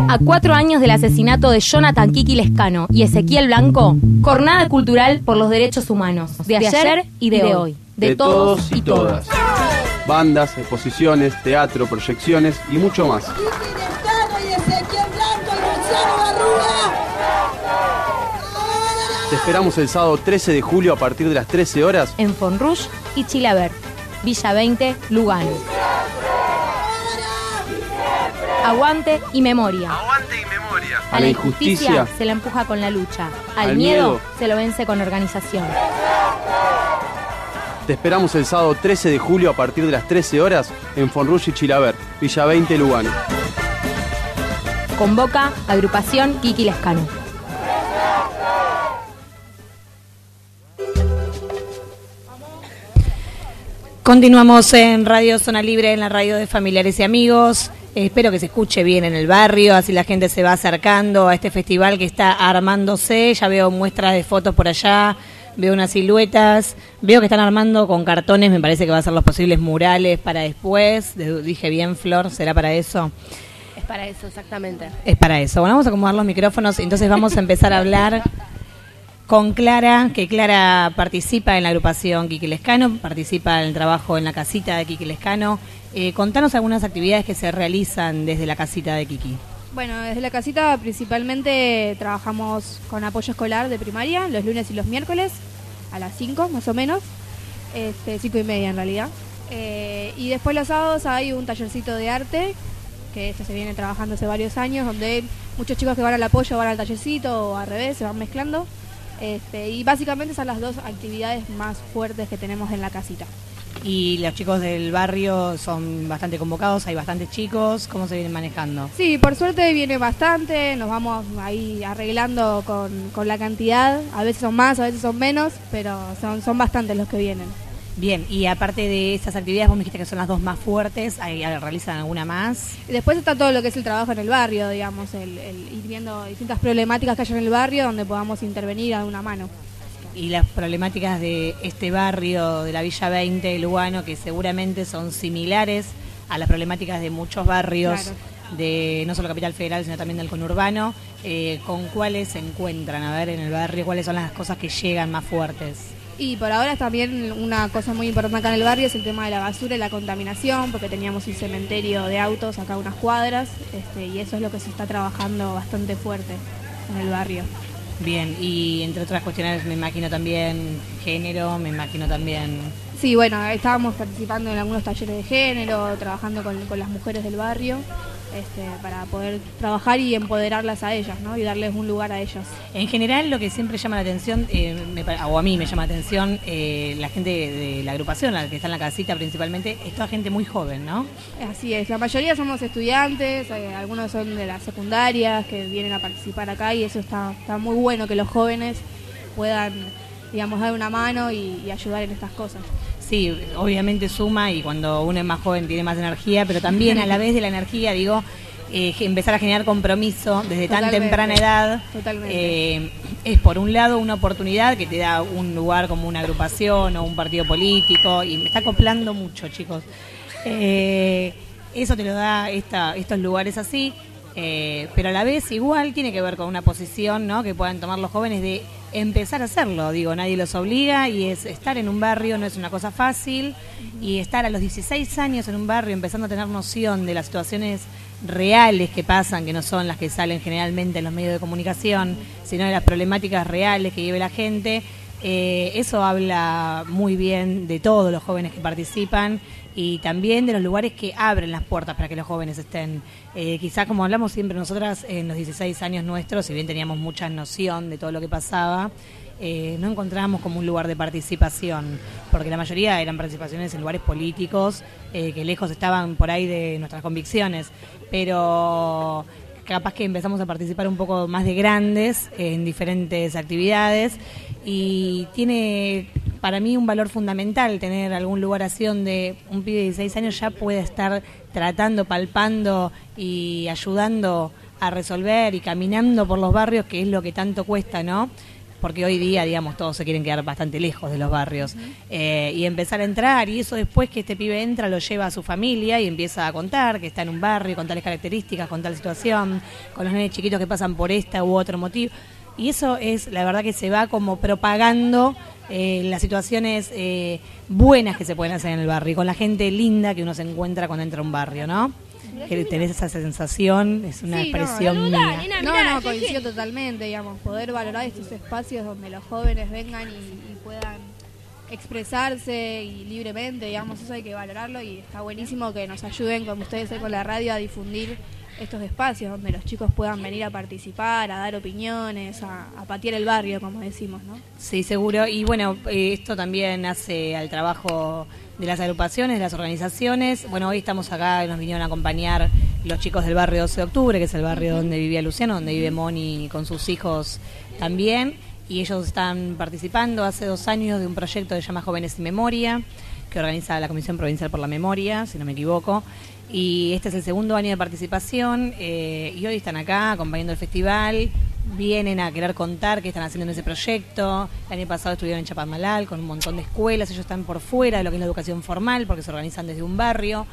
A 4 años del asesinato de Jonathan Kiki Lescano y Ezequiel Blanco, jornada cultural por los derechos humanos, de ayer y de hoy, de todos y todas. Bandas, exposiciones, teatro, proyecciones y mucho más. Kiki Lescano y Ezequiel Blanco y Luciano Barruga. Te esperamos el sábado 13 de julio a partir de las 13 horas en Fonrush y Chilavert, Villa 20, Lugano. Aguante y memoria. Aguante y memoria. A la injusticia se la empuja con la lucha. Al miedo se lo vence con organización. Te esperamos el sábado 13 de julio a partir de las 13 horas en Fonrush y Chilavert, Villa 20, Lugano. Convoca Agrupación Kiki Lescano. Continuamos en Radio Zona Libre, en la radio de Familiares y Amigos. Espero que se escuche bien en el barrio, así la gente se va acercando a este festival que está armándose. Ya veo muestras de fotos por allá, veo unas siluetas, veo que están armando con cartones, me parece que va a ser los posibles murales para después. Dije bien, Flor, ¿será para eso? Es para eso, exactamente. Es para eso. Bueno, vamos a acomodar los micrófonos, entonces vamos a empezar a hablar con Clara, que Clara participa en la agrupación Kiki Lescano, participa en el trabajo en la casita de Kiki Lescano. Contanos algunas actividades que se realizan desde la casita de Kiki. Bueno, desde la casita principalmente trabajamos con apoyo escolar de primaria, los lunes y los miércoles, a las 5 más o menos, 5:30 en realidad. Y después los sábados hay un tallercito de arte, que se viene trabajando hace varios años, donde muchos chicos que van al apoyo van al tallercito o al revés, se van mezclando. Y básicamente son las dos actividades más fuertes que tenemos en la casita. Y los chicos del barrio son bastante convocados, hay bastantes chicos, ¿cómo se vienen manejando? Sí, por suerte viene bastante, nos vamos ahí arreglando con la cantidad, a veces son más, a veces son menos, pero son bastantes los que vienen. Bien, y aparte de estas actividades, vos me dijiste que son las dos más fuertes, ¿realizan alguna más? Y después está todo lo que es el trabajo en el barrio, digamos, el ir viendo distintas problemáticas que hay en el barrio donde podamos intervenir a una mano. Y las problemáticas de este barrio, de la Villa 20 de Lugano, que seguramente son similares a las problemáticas de muchos barrios, claro, de no solo Capital Federal, sino también del conurbano, ¿con cuáles se encuentran, a ver, en el barrio? ¿Cuáles son las cosas que llegan más fuertes? Y por ahora también una cosa muy importante acá en el barrio es el tema de la basura y la contaminación, porque teníamos un cementerio de autos acá a unas cuadras, y eso es lo que se está trabajando bastante fuerte en el barrio. Bien, y entre otras cuestiones me imagino también género, me imagino también... Sí, bueno, estábamos participando en algunos talleres de género, trabajando con las mujeres del barrio, para poder trabajar y empoderarlas a ellas, ¿no? Y darles un lugar a ellas. En general, lo que siempre llama la atención, o a mí me llama la atención, la gente de la agrupación, la que está en la casita principalmente, es toda gente muy joven, ¿no? Así es, la mayoría somos estudiantes, algunos son de las secundarias que vienen a participar acá y eso está muy bueno que los jóvenes puedan, digamos, dar una mano y ayudar en estas cosas. Sí, obviamente suma y cuando uno es más joven tiene más energía, pero también a la vez de la energía, digo, empezar a generar compromiso desde tan temprana edad. Totalmente. Es por un lado una oportunidad que te da un lugar como una agrupación o un partido político y me está acoplando mucho, chicos. Eso te lo da estos lugares así, pero a la vez igual tiene que ver con una posición, ¿no?, que puedan tomar los jóvenes de empezar a hacerlo. Digo, nadie los obliga y es estar en un barrio no es una cosa fácil, y estar a los 16 años en un barrio empezando a tener noción de las situaciones reales que pasan, que no son las que salen generalmente en los medios de comunicación, sino de las problemáticas reales que vive la gente. Eso habla muy bien de todos los jóvenes que participan y también de los lugares que abren las puertas para que los jóvenes estén. Quizás, como hablamos siempre nosotras, en los 16 años nuestros, si bien teníamos mucha noción de todo lo que pasaba, no encontrábamos como un lugar de participación, porque la mayoría eran participaciones en lugares políticos que lejos estaban por ahí de nuestras convicciones, pero capaz que empezamos a participar un poco más de grandes en diferentes actividades y tiene para mí un valor fundamental tener algún lugar así donde un pibe de 16 años ya pueda estar tratando, palpando y ayudando a resolver y caminando por los barrios, que es lo que tanto cuesta, ¿no? porque hoy día, digamos, todos se quieren quedar bastante lejos de los barrios, y empezar a entrar, y eso después que este pibe entra lo lleva a su familia y empieza a contar que está en un barrio con tales características, con tal situación, con los nenes chiquitos que pasan por esta u otro motivo, y eso es, la verdad que se va como propagando las situaciones buenas que se pueden hacer en el barrio, y con la gente linda que uno se encuentra cuando entra a un barrio, ¿no? Que tenés esa sensación, es una expresión mía. No, coincido totalmente, digamos, poder valorar estos espacios donde los jóvenes vengan y puedan expresarse y libremente, digamos, eso hay que valorarlo, y está buenísimo que nos ayuden, como ustedes con la radio, a difundir estos espacios donde los chicos puedan venir a participar, a dar opiniones, a patear el barrio, como decimos, ¿no? Sí, seguro, y bueno, esto también hace al trabajo de las agrupaciones, de las organizaciones. Bueno, hoy estamos acá y nos vinieron a acompañar los chicos del barrio 12 de octubre, que es el barrio donde vivía Luciano, donde vive Moni con sus hijos también, y ellos están participando hace 2 años de un proyecto que se llama Jóvenes sin Memoria, que organiza la Comisión Provincial por la Memoria, si no me equivoco, y este es el 2º año de participación, y hoy están acá acompañando el festival, vienen a querer contar qué están haciendo en ese proyecto. El año pasado estuvieron en Chapadmalal con un montón de escuelas, ellos están por fuera de lo que es la educación formal porque se organizan desde un barrio,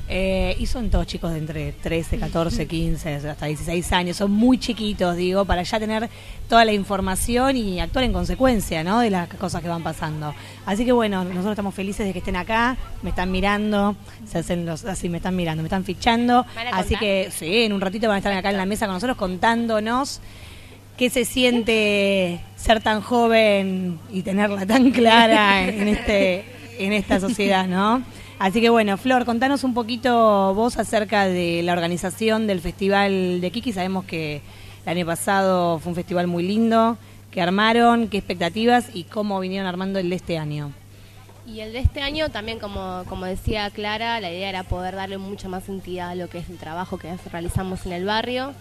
y son todos chicos de entre 13, 14, 15, hasta 16 años, son muy chiquitos, digo, para ya tener toda la información y actuar en consecuencia, ¿no?, de las cosas que van pasando. Así que bueno, nosotros estamos felices de que estén acá, me están mirando, se hacen así, me están mirando, me están fichando, así que sí, en un ratito van a estar acá en la mesa con nosotros contándonos qué se siente ser tan joven y tenerla tan clara en esta sociedad, ¿no? Así que bueno, Flor, contanos un poquito vos acerca de la organización del Festival de Kiki. Sabemos que el año pasado fue un festival muy lindo, que armaron, qué expectativas y cómo vinieron armando el de este año. Y el de este año también, como decía Clara, la idea era poder darle mucha más entidad a lo que es el trabajo que realizamos en el barrio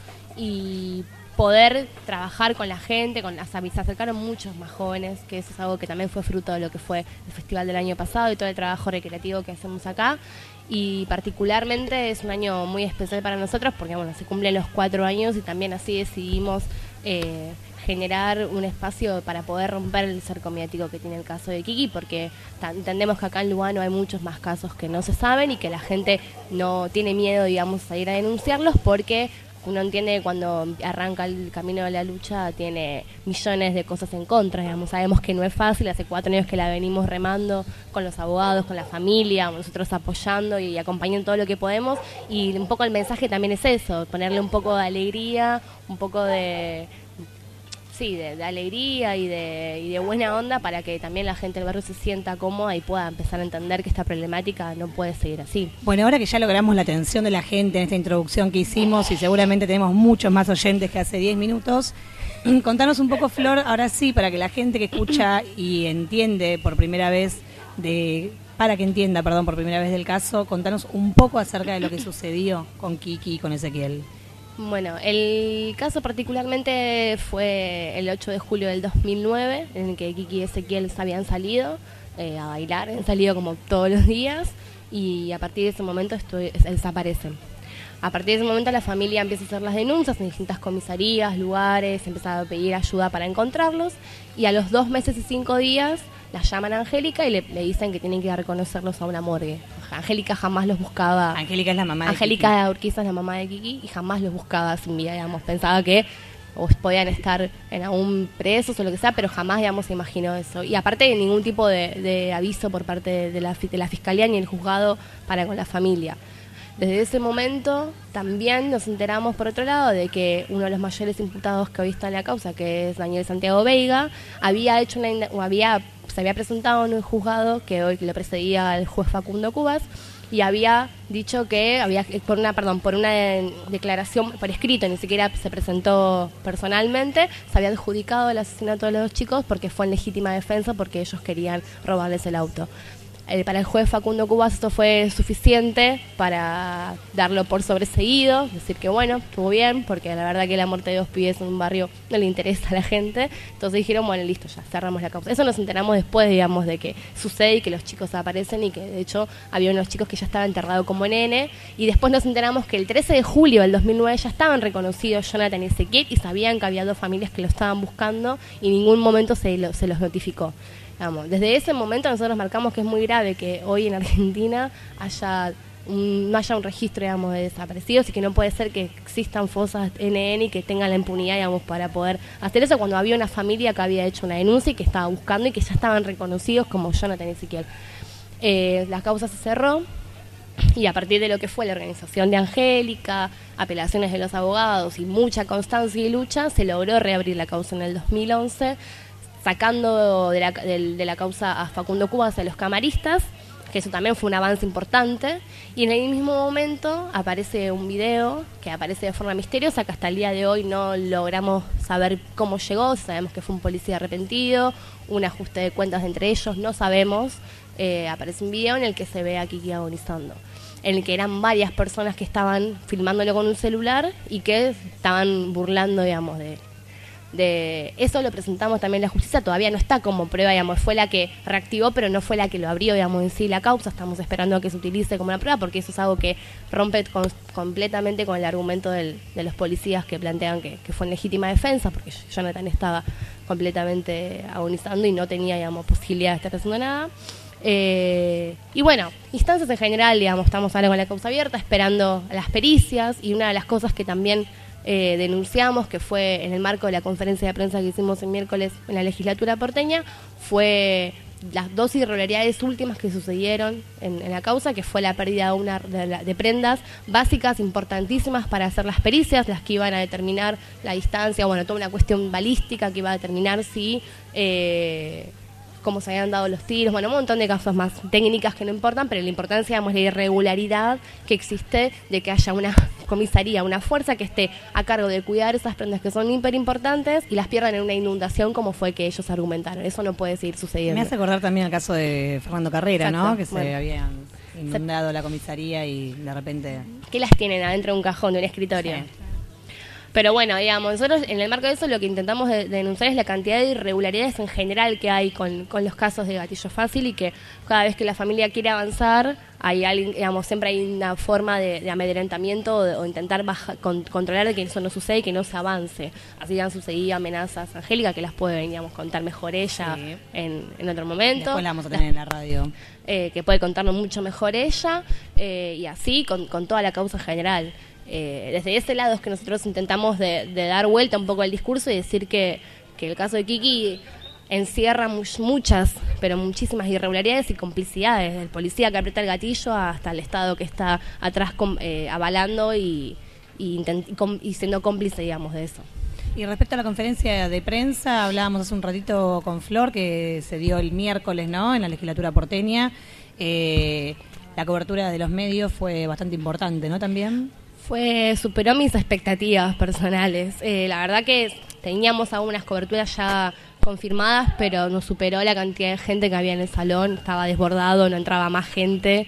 y poder trabajar con la gente, se acercaron muchos más jóvenes, que eso es algo que también fue fruto de lo que fue el festival del año pasado y todo el trabajo recreativo que hacemos acá. Y particularmente es un año muy especial para nosotros porque bueno, se cumplen los 4 años y también así decidimos generar un espacio para poder romper el cerco mediático que tiene el caso de Kiki, porque entendemos que acá en Lugano hay muchos más casos que no se saben y que la gente no tiene miedo, digamos, a salir a denunciarlos porque uno entiende que cuando arranca el camino de la lucha tiene millones de cosas en contra, digamos. Sabemos que no es fácil, hace 4 años que la venimos remando con los abogados, con la familia, nosotros apoyando y acompañando todo lo que podemos, y un poco el mensaje también es eso, ponerle un poco de alegría, un poco de alegría y de buena onda para que también la gente del barrio se sienta cómoda y pueda empezar a entender que esta problemática no puede seguir así. Bueno, ahora que ya logramos la atención de la gente en esta introducción que hicimos y seguramente tenemos muchos más oyentes que hace 10 minutos, contanos un poco, Flor, ahora sí, para que la gente que escucha y entiende por primera vez para que entienda, por primera vez del caso, contanos un poco acerca de lo que sucedió con Kiki y con Ezequiel. Bueno, el caso particularmente fue el 8 de julio del 2009, en el que Kiki y Ezequiel habían salido a bailar, han salido como todos los días, y a partir de ese momento desaparecen. A partir de ese momento la familia empieza a hacer las denuncias en distintas comisarías, lugares, empieza a pedir ayuda para encontrarlos, y a los 2 meses y 5 días la llaman a Angélica y le dicen que tienen que ir a reconocerlos a una morgue. Angélica jamás los buscaba. Angélica es la mamá de Kiki. Angélica Urquiza es la mamá de Kiki y jamás los buscaba sin vida, digamos. Pensaba que podían estar en algún presos o lo que sea, pero jamás, digamos, se imaginó eso. Y aparte ningún tipo de aviso por parte de la Fiscalía ni el juzgado para con la familia. Desde ese momento también nos enteramos, por otro lado, de que uno de los mayores imputados que hoy está en la causa, que es Daniel Santiago Veiga, se había presentado en un juzgado que hoy lo precedía el juez Facundo Cubas y había dicho que por una declaración por escrito, ni siquiera se presentó personalmente, se había adjudicado el asesinato de los 2 chicos porque fue en legítima defensa porque ellos querían robarles el auto. Para el juez Facundo Cubas esto fue suficiente para darlo por sobreseído, decir que bueno, estuvo bien, porque la verdad que la muerte de 2 pibes en un barrio no le interesa a la gente. Entonces dijeron, bueno, listo, ya cerramos la causa. Eso nos enteramos después, digamos, de que sucede y que los chicos aparecen y que de hecho había unos chicos que ya estaban enterrados como nene. Y después nos enteramos que el 13 de julio del 2009 ya estaban reconocidos Jonathan y Ezequiel y sabían que había 2 familias que lo estaban buscando y en ningún momento se los notificó. Vamos, desde ese momento nosotros marcamos que es muy grave que hoy en Argentina no haya un registro, digamos, de desaparecidos y que no puede ser que existan fosas NN y que tengan la impunidad, digamos, para poder hacer eso cuando había una familia que había hecho una denuncia y que estaba buscando y que ya estaban reconocidos como Jonathan y Ezequiel. La causa se cerró y a partir de lo que fue la organización de Angélica, apelaciones de los abogados y mucha constancia y lucha, se logró reabrir la causa en el 2011, sacando de la causa a Facundo Cubas a los camaristas, que eso también fue un avance importante, y en el mismo momento aparece un video que aparece de forma misteriosa, que hasta el día de hoy no logramos saber cómo llegó. Sabemos que fue un policía arrepentido, un ajuste de cuentas entre ellos, no sabemos. Aparece un video en el que se ve a Kiki agonizando, en el que eran varias personas que estaban filmándolo con un celular y que estaban burlando, digamos, de eso. Lo presentamos también en la justicia, todavía no está como prueba, digamos, fue la que reactivó, pero no fue la que lo abrió, digamos, en sí la causa. Estamos esperando a que se utilice como una prueba, porque eso es algo que rompe completamente con el argumento de los policías que plantean que fue en legítima defensa, porque Jonathan estaba completamente agonizando y no tenía, digamos, posibilidad de estar haciendo nada. Y bueno, instancias en general, digamos, estamos ahora con la causa abierta, esperando las pericias, y una de las cosas que también denunciamos, que fue en el marco de la conferencia de prensa que hicimos el miércoles en la legislatura porteña, fue las 2 irregularidades últimas que sucedieron en la causa, que fue la pérdida de prendas básicas importantísimas para hacer las pericias, las que iban a determinar la distancia, bueno, toda una cuestión balística que iba a determinar si cómo se habían dado los tiros, bueno, un montón de casos más técnicas que no importan, pero la importancia, digamos, la irregularidad que existe de que haya una comisaría, una fuerza que esté a cargo de cuidar esas prendas que son hiper importantes y las pierdan en una inundación, como fue que ellos argumentaron. Eso no puede seguir sucediendo. Me hace acordar también el caso de Fernando Carrera, exacto, ¿no? Que bueno, se habían inundado la comisaría y de repente... ¿Qué las tienen adentro de un cajón, de un escritorio? Sí. Pero bueno, digamos, nosotros en el marco de eso lo que intentamos denunciar es la cantidad de irregularidades en general que hay con los casos de gatillo fácil, y que cada vez que la familia quiere avanzar, hay alguien, digamos, siempre hay una forma de amedrentamiento o intentar controlar de que eso no sucede y que no se avance. Así han sucedido amenazas, Angélica, que las puede, digamos, contar mejor ella, sí, en otro momento. Después la vamos a tener en la radio. Que puede contarnos mucho mejor ella, y así con toda la causa en general. Desde ese lado es que nosotros intentamos de dar vuelta un poco al discurso y decir que el caso de Kiki encierra muchas, pero muchísimas irregularidades y complicidades, del policía que aprieta el gatillo hasta el Estado que está atrás avalando y siendo cómplice, digamos, de eso. Y respecto a la conferencia de prensa, hablábamos hace un ratito con Flor, que se dio el miércoles, ¿no?, en la legislatura porteña. La cobertura de los medios fue bastante importante, ¿no?, también. Superó mis expectativas personales. La verdad que teníamos algunas coberturas ya confirmadas, pero nos superó la cantidad de gente que había en el salón. Estaba desbordado, no entraba más gente.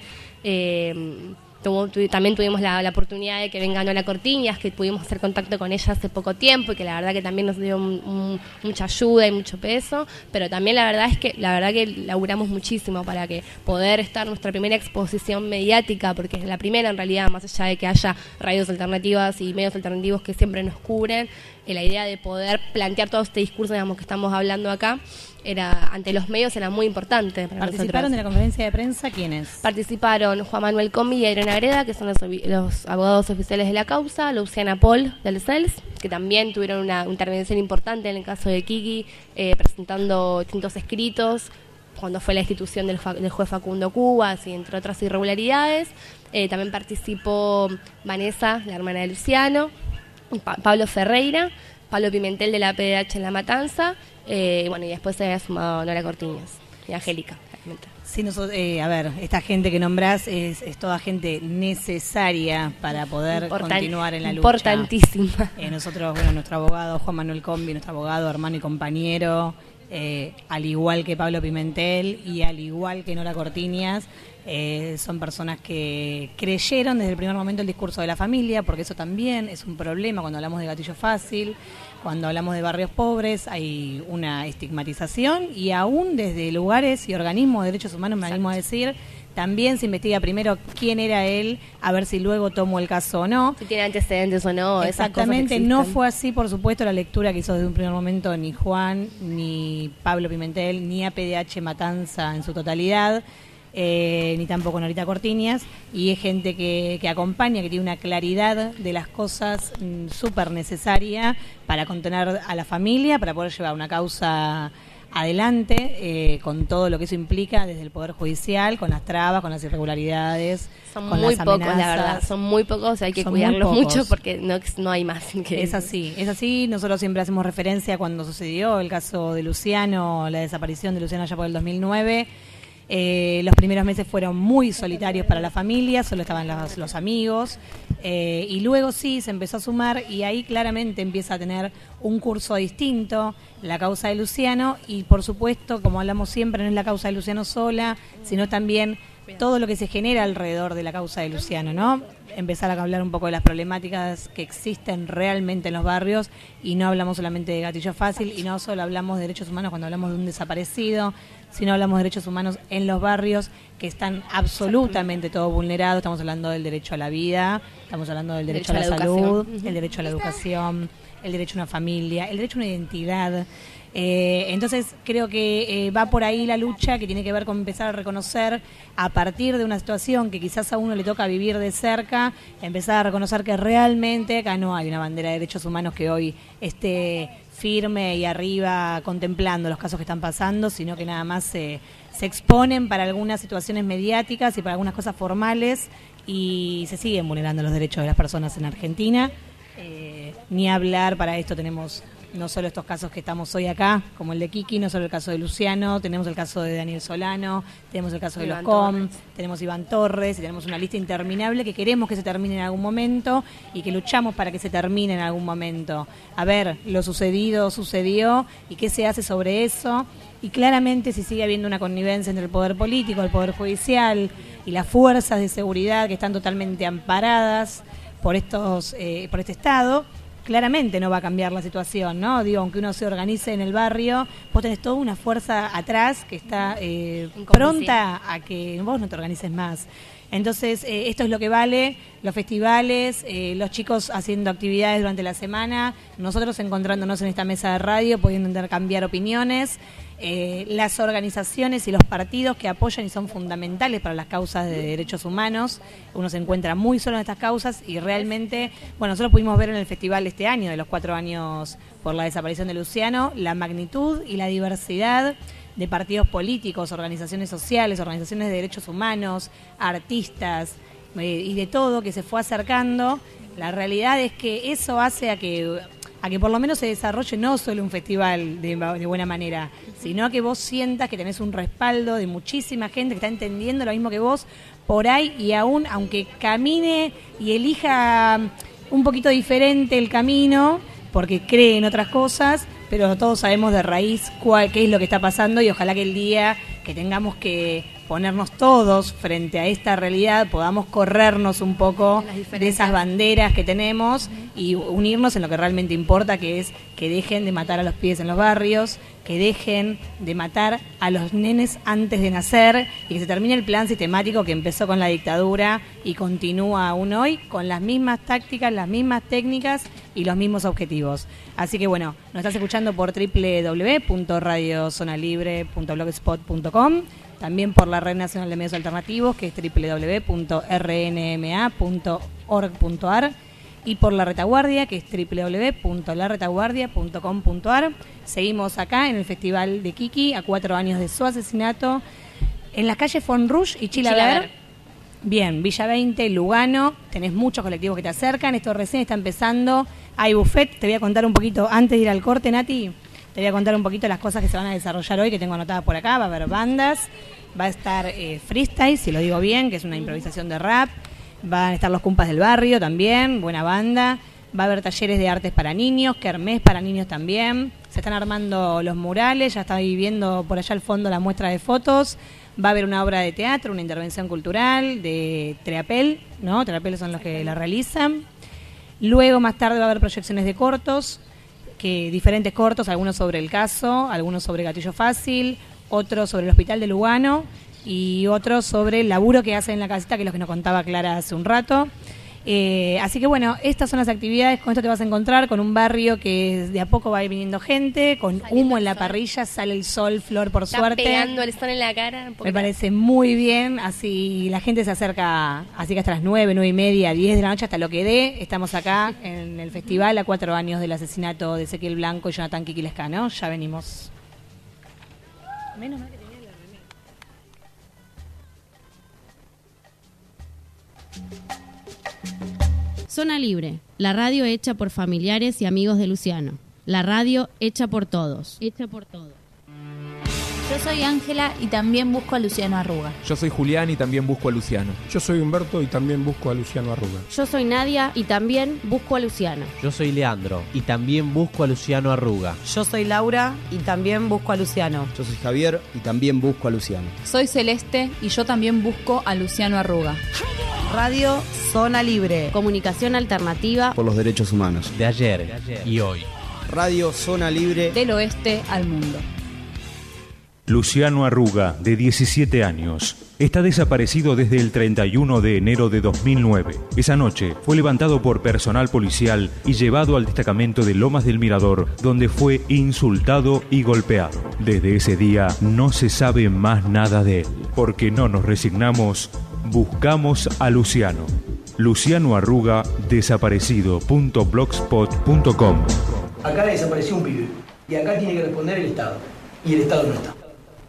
También tuvimos la oportunidad de que venga Nora Cortiñas, que pudimos hacer contacto con ella hace poco tiempo y que la verdad que también nos dio mucha ayuda y mucho peso, pero también la verdad que laburamos muchísimo para que poder estar nuestra primera exposición mediática, porque es la primera en realidad, más allá de que haya radios alternativas y medios alternativos que siempre nos cubren, la idea de poder plantear todo este discurso, digamos, que estamos hablando acá, ante los medios era muy importante para ¿Participaron nosotros. de la conferencia de prensa quiénes? Participaron Juan Manuel Combi y Irene Agreda, que son los abogados oficiales de la causa, Luciana Paul del CELS, que también tuvieron una intervención importante en el caso de Kiki, presentando distintos escritos cuando fue la institución del juez Facundo Cubas y entre otras irregularidades. También participó Vanessa, la hermana de Luciano, Pablo Ferreira, Pablo Pimentel de la PDH en La Matanza, y después se había sumado Nora Cortiñas y Angélica, claramente. Sí, a ver, esta gente que nombrás es toda gente necesaria para poder continuar en la lucha. Importantísima. Nosotros, nuestro abogado Juan Manuel Combi, nuestro abogado, hermano y compañero, al igual que Pablo Pimentel y al igual que Nora Cortiñas, son personas que creyeron desde el primer momento el discurso de la familia, porque eso también es un problema cuando hablamos de gatillo fácil, cuando hablamos de barrios pobres, hay una estigmatización y aún desde lugares y organismos de derechos humanos, me animo a decir, también se investiga primero quién era él, a ver si luego tomó el caso o no. Si tiene antecedentes o no. Exactamente, no fue así, por supuesto, la lectura que hizo desde un primer momento ni Juan, ni Pablo Pimentel, ni APDH Matanza en su totalidad, ni tampoco Norita Cortiñas, y es gente que acompaña, que tiene una claridad de las cosas súper necesaria para contener a la familia, para poder llevar una causa adelante, con todo lo que eso implica desde el Poder Judicial, con las trabas, con las irregularidades, son con muy las pocos, amenazas. la verdad, son muy pocos, hay que Son cuidarlos muy pocos. mucho porque no hay más. Es así, nosotros siempre hacemos referencia cuando sucedió el caso de Luciano, la desaparición de Luciano allá por el 2009. Los primeros meses fueron muy solitarios para la familia, solo estaban los amigos, y luego sí se empezó a sumar y ahí claramente empieza a tener un curso distinto la causa de Luciano, y por supuesto, como hablamos siempre, no es la causa de Luciano sola, sino también todo lo que se genera alrededor de la causa de Luciano, ¿no? Empezar a hablar un poco de las problemáticas que existen realmente en los barrios, y no hablamos solamente de gatillo fácil, y no solo hablamos de derechos humanos cuando hablamos de un desaparecido, sino hablamos de derechos humanos en los barrios que están absolutamente todos vulnerados. Estamos hablando del derecho a la vida, estamos hablando del derecho a la salud, el derecho a la educación, el derecho a una familia, el derecho a una identidad. Entonces creo que va por ahí la lucha, que tiene que ver con empezar a reconocer a partir de una situación que quizás a uno le toca vivir de cerca, empezar a reconocer que realmente acá no hay una bandera de derechos humanos que hoy esté firme y arriba contemplando los casos que están pasando, sino que nada más se exponen para algunas situaciones mediáticas y para algunas cosas formales, y se siguen vulnerando los derechos de las personas en Argentina. Ni hablar, para esto tenemos no solo estos casos que estamos hoy acá, como el de Kiki, no solo el caso de Luciano, tenemos el caso de Daniel Solano, tenemos el caso de los COM, tenemos Iván Torres, y tenemos una lista interminable que queremos que se termine en algún momento y que luchamos para que se termine en algún momento. A ver, lo sucedido sucedió, y qué se hace sobre eso, y claramente si sigue habiendo una connivencia entre el poder político, el poder judicial y las fuerzas de seguridad que están totalmente amparadas por por este Estado, claramente no va a cambiar la situación, ¿no? Digo, aunque uno se organice en el barrio, vos tenés toda una fuerza atrás que está pronta a que vos no te organices más. Entonces, esto es lo que vale, los festivales, los chicos haciendo actividades durante la semana, nosotros encontrándonos en esta mesa de radio, pudiendo intercambiar opiniones, las organizaciones y los partidos que apoyan y son fundamentales para las causas de derechos humanos. Uno se encuentra muy solo en estas causas, y realmente, bueno, nosotros pudimos ver en el festival de este año, de los 4 años por la desaparición de Luciano, la magnitud y la diversidad de partidos políticos, organizaciones sociales, organizaciones de derechos humanos, artistas y de todo que se fue acercando. La realidad es que eso hace a que por lo menos se desarrolle no solo un festival de buena manera, sino a que vos sientas que tenés un respaldo de muchísima gente que está entendiendo lo mismo que vos por ahí, y aún aunque camine y elija un poquito diferente el camino, porque cree en otras cosas, pero todos sabemos de raíz qué es lo que está pasando, y ojalá que el día que tengamos que ponernos todos frente a esta realidad podamos corrernos un poco de esas banderas que tenemos y unirnos en lo que realmente importa, que es que dejen de matar a los pibes en los barrios, que dejen de matar a los nenes antes de nacer, y que se termine el plan sistemático que empezó con la dictadura y continúa aún hoy con las mismas tácticas, las mismas técnicas y los mismos objetivos. Así que bueno, nos estás escuchando por www.radiozonalibre.blogspot.com, también por la Red Nacional de Medios Alternativos, que es www.rnma.org.ar, y por La Retaguardia, que es www.laretaguardia.com.ar. Seguimos acá en el Festival de Kiki, a 4 años de su asesinato, en las calles Fonrush y Chilaver. Bien, Villa 20, Lugano, tenés muchos colectivos que te acercan, esto recién está empezando, hay buffet, te voy a contar un poquito, antes de ir al corte, Nati, te voy a contar un poquito las cosas que se van a desarrollar hoy, que tengo anotadas por acá. Va a haber bandas, va a estar freestyle, si lo digo bien, que es una improvisación de rap, van a estar los Cumpas del Barrio también, buena banda, Va a haber talleres de artes para niños, kermés para niños también. Se están armando los murales, ya está viendo por allá al fondo la muestra de fotos. Va a haber una obra de teatro, una intervención cultural de Treapel, ¿no? Treapel son los que la realizan. Luego, más tarde, va a haber proyecciones de cortos, diferentes cortos, algunos sobre el caso, algunos sobre Gatillo Fácil, otros sobre el Hospital de Lugano y otros sobre el laburo que hacen en la casita, que es lo que nos contaba Clara hace un rato. Así que bueno, estas son las actividades. Con esto te vas a encontrar con un barrio que de a poco va a ir viniendo gente, con humo en la parrilla, sale el sol, Flor, por suerte. Está pegando el sol en la cara. Me parece muy bien, así la gente se acerca, así que hasta las 9, 9:30, 10 de la noche, hasta lo que dé. Estamos acá en el festival a 4 años del asesinato de Ezequiel Blanco y Jonathan Kiki Lescano. Ya venimos. Menos mal que tenía la remera. Zona Libre, la radio hecha por familiares y amigos de Luciano. La radio hecha por todos. Hecha por todos. Yo soy Ángela y también busco a Luciano Arruga. Yo soy Julián y también busco a Luciano. Yo soy Humberto y también busco a Luciano Arruga. Yo soy Nadia y también busco a Luciano. Yo soy Leandro y también busco a Luciano Arruga. Yo soy Laura y también busco a Luciano. Yo soy Javier y también busco a Luciano. Soy Celeste y yo también busco a Luciano Arruga. Radio Zona Libre. Comunicación alternativa por los derechos humanos. De ayer y hoy. Radio Zona Libre. Del oeste al mundo. Luciano Arruga, de 17 años, está desaparecido desde el 31 de enero de 2009. Esa noche fue levantado por personal policial y llevado al destacamento de Lomas del Mirador, donde fue insultado y golpeado. Desde ese día no se sabe más nada de él. Porque no nos resignamos, buscamos a Luciano. Luciano Arruga, desaparecido.blogspot.com. Acá desapareció un pibe y acá tiene que responder el Estado. Y el Estado no está.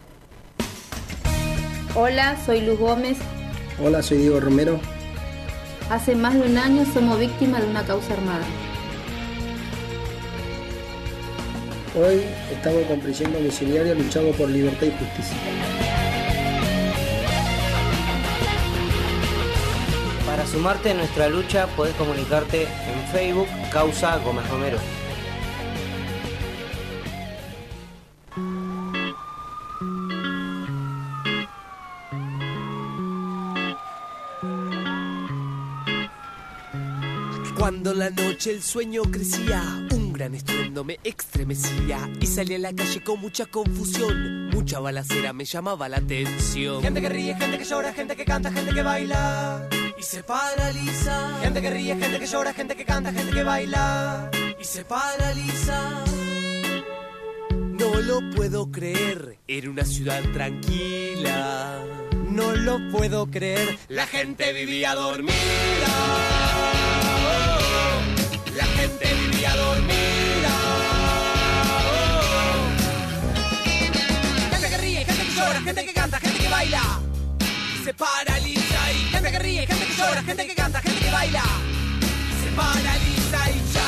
Hola, soy Luz Gómez. Hola, soy Diego Romero. Hace más de un año somos víctimas de una causa armada. Hoy estamos con prisión domiciliaria luchando por libertad y justicia. Para sumarte a nuestra lucha, podés comunicarte en Facebook, Causa Gómez Romero. Cuando la noche el sueño crecía, un gran estruendo me estremecía y salí a la calle con mucha confusión, mucha balacera me llamaba la atención. Gente que ríe, gente que llora, gente que canta, gente que baila y se paraliza. Gente que ríe, gente que llora, gente que canta, gente que baila y se paraliza. No lo puedo creer, era una ciudad tranquila. No lo puedo creer, la gente vivía dormida. La gente vivía dormida. Gente que ríe, gente que llora, gente que canta, gente que baila y se paraliza. Y gente que ríe, gente que llora, gente que canta, gente que baila y se paraliza. Y ya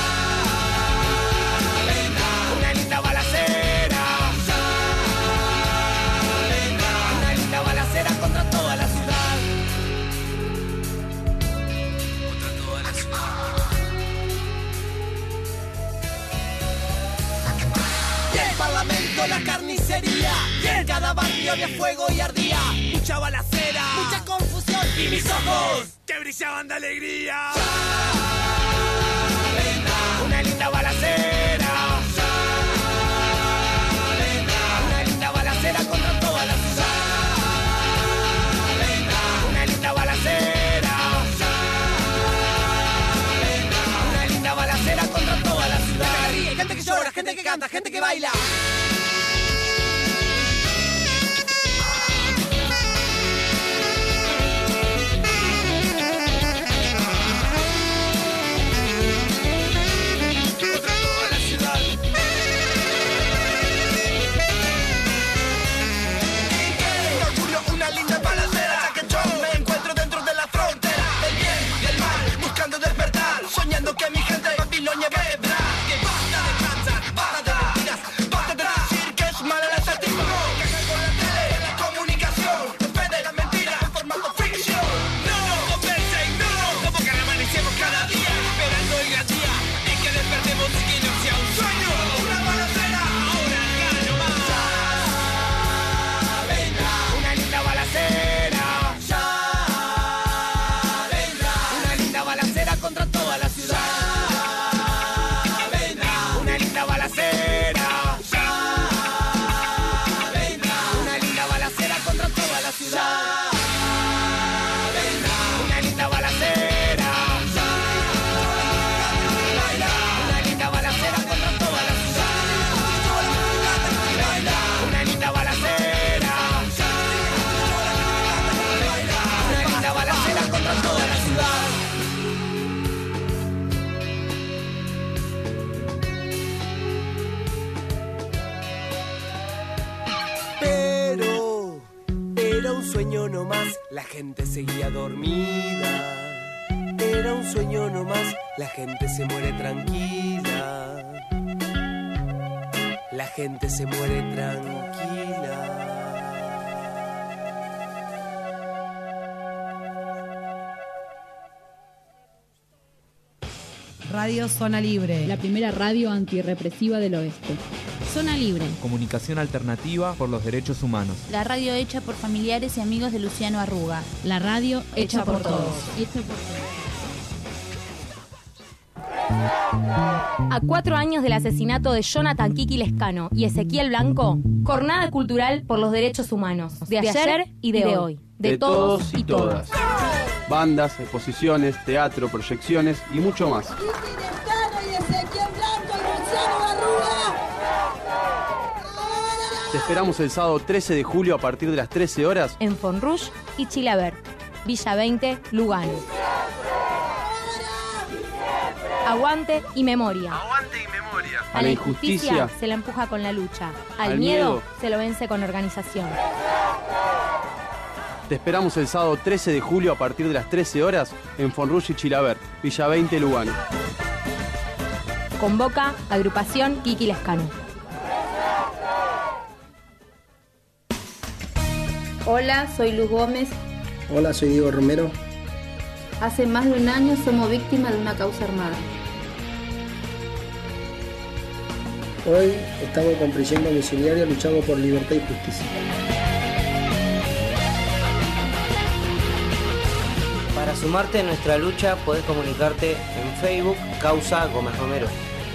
vendrá una linda balacera. Ya vendrá una linda balacera contra toda la ciudad. Contra toda la ciudad. El parlamento, la carnicería, y en cada barrio había fuego y ardía. Mucha balacera, mucha confusión, y mis ojos que brillaban de alegría. Ya vendrá una linda balacera. Ya vendrá una linda balacera contra toda la ciudad. Ya vendrá una linda balacera. Ya vendrá una linda balacera contra toda la ciudad. Gente que ríe, gente que llora, gente que canta, gente que baila. Que mi gente Babilonia vendrá. Que basta de cantar, basta de mentiras, basta de sueño nomás, la gente seguía dormida. Era un sueño nomás, la gente se muere tranquila. La gente se muere tranquila. Radio Zona Libre. La primera radio antirrepresiva del oeste. Zona Libre. Comunicación alternativa por los derechos humanos. La radio hecha por familiares y amigos de Luciano Arruga. La radio hecha por todos. A 4 años del asesinato de Jonathan Kiki Lescano y Ezequiel Blanco, jornada cultural por los derechos humanos, de ayer y de hoy, de todos y todas. Bandas, exposiciones, teatro, proyecciones y mucho más. Kiki Lescano y Ezequiel Blanco y Luciano Arruga. Te esperamos el sábado 13 de julio a partir de las 13 horas en Fonrush y Chilavert, Villa 20, Lugano. Aguante y memoria. Aguante y memoria. A la injusticia se la empuja con la lucha. Al miedo se lo vence con organización. Te esperamos el sábado 13 de julio a partir de las 13 horas en Fonrush y Chilavert, Villa 20, Lugano. Convoca Agrupación Kiki Lescano. Hola, soy Luz Gómez. Hola, soy Diego Romero. Hace más de un año somos víctimas de una causa armada. Hoy estamos con prisión domiciliaria luchando por libertad y justicia. Para sumarte a nuestra lucha podés comunicarte en Facebook Causa Gómez Romero.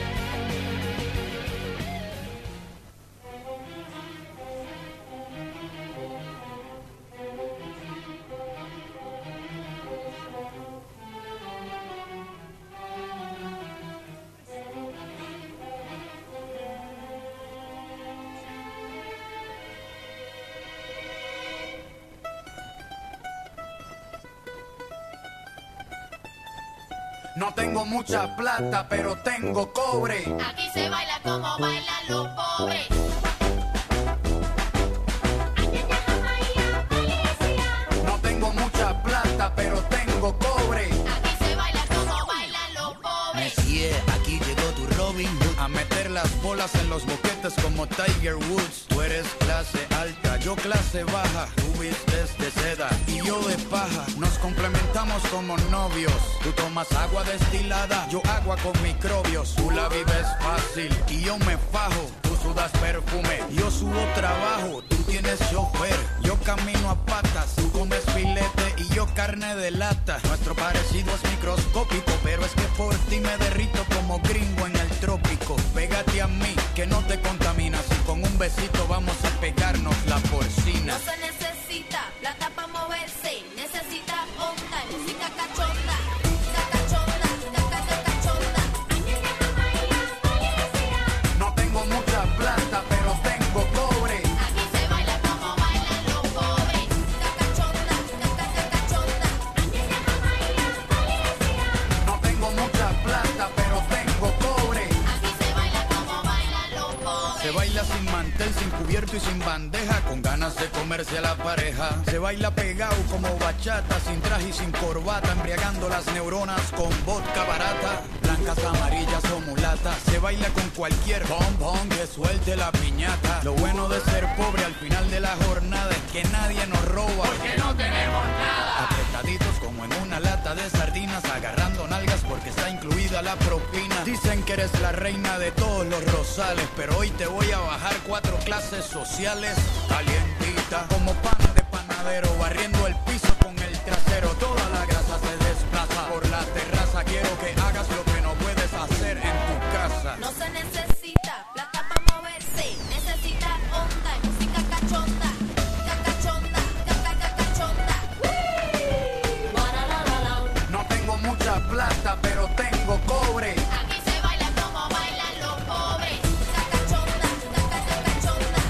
No tengo mucha plata, pero tengo cobre. Aquí se baila como bailan los pobres. No tengo mucha plata, pero tengo cobre. Aquí se baila como bailan los pobres. Messier, aquí llegó tu Robin Hood a meter las bolas en los boquetes como Tiger Woods. Tú eres clase alta, yo clase baja. Tú vistes de seda y yo de paja. Nos complementamos como novios. Tú tomas agua destilada, yo agua con microbios. Tú la vives fácil y yo me fajo. Tú sudas perfume, yo subo trabajo. Tú tienes chofer, yo camino a patas. Tú comes filete y yo carne de lata. Nuestro parecido es microscópico, pero es que por ti me derrito como gringo en el trópico. Pégate a mí, que no te contaminas. Y con un besito vamos a pegarnos la porcina. No se necesita plata para moverse, necesita onda, música cachonda. No tengo mucha plata, pero tengo cobre. Aquí se baila como bailan los pobres. Cachonda, cachonda. No tengo mucha plata, pero tengo cobre. Aquí se baila como bailan los pobres. Se baila sin mantel, sin cubierto y sin bandeja, con ganas de comerse a la pareja. Se baila pegado como bachata, sin traje y sin corbata, embriagando las neuronas con vodka barata. Blancas, amarillas o mulatas. Se baila con cualquier bombón que suelte la piñata. Lo bueno de ser pobre al final de la jornada es que nadie nos roba, porque no tenemos nada. Apretaditos como en una lata de sardinas, agarrando nalgas porque está incluida la propina. Dicen que eres la reina de todos los rosales, pero hoy te voy a bajar 4 clases sociales. Calientita como pan de panadero, barriendo el piso con el trasero. Toda la grasa se desplaza por la terraza. Quiero que hagas lo que no puedes hacer en tu casa. No se necesita plata para moverse, necesita onda, música cachonda. Cachonda, cachonda. No tengo mucha plata, pero tengo cobre. Aquí se baila como bailan los pobres. Cachonda, cachonda.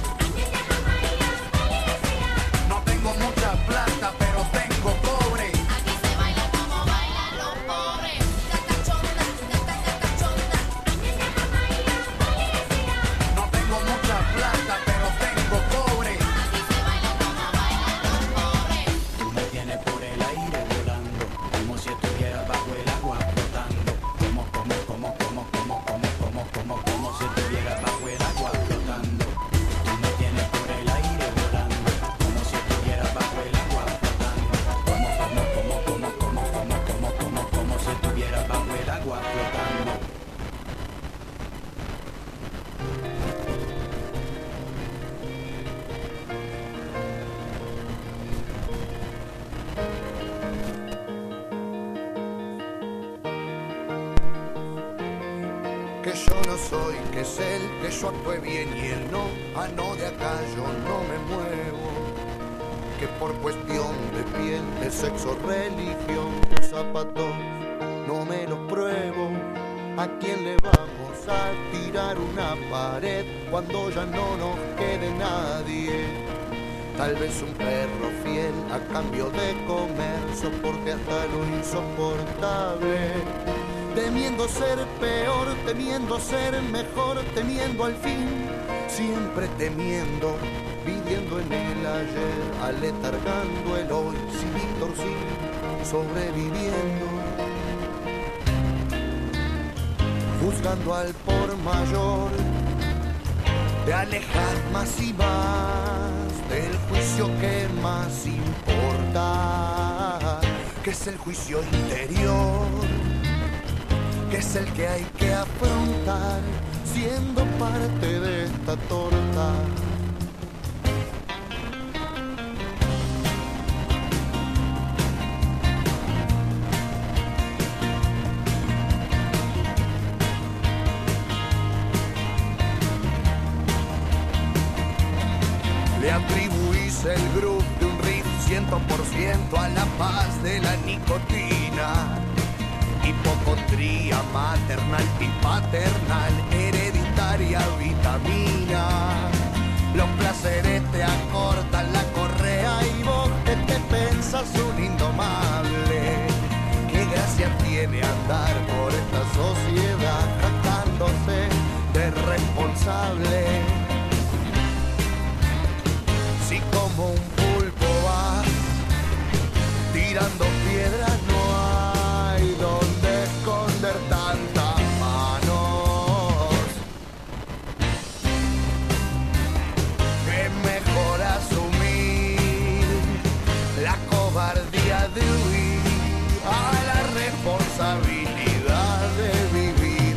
No tengo mucha plata, pero tengo cobre. Aquí se baila como bailan los pobres. Cachonda, cachonda. soy, que es él, que yo actúe bien y él no. Ah, no, de acá yo no me muevo. Que por cuestión de piel, de sexo, religión, zapatos, no me los pruebo. ¿A quién le vamos a tirar una pared cuando ya no nos quede nadie? Tal vez un perro fiel a cambio de comer soporte hasta lo insoportable. Temiendo ser peor, temiendo ser mejor, temiendo al fin, siempre temiendo, viviendo en el ayer, aletargando el hoy, sin Víctor, sí, sobreviviendo. Juzgando al por mayor, te alejas más y más del juicio que más importa, que es el juicio interior, que es el que hay que afrontar siendo parte de esta torta. Le atribuís el groove de un riff 100% a la paz de la nicotina. Hipocondría maternal y paternal, hereditaria vitamina. Los placeres te acortan la correa y vos que te pensás un indomable. Qué gracia tiene andar por esta sociedad jactándose de responsable. Si como un pulpo vas tirando piedras, no hay donde esconder tantas manos. Que mejor asumir la cobardía de huir a la responsabilidad de vivir.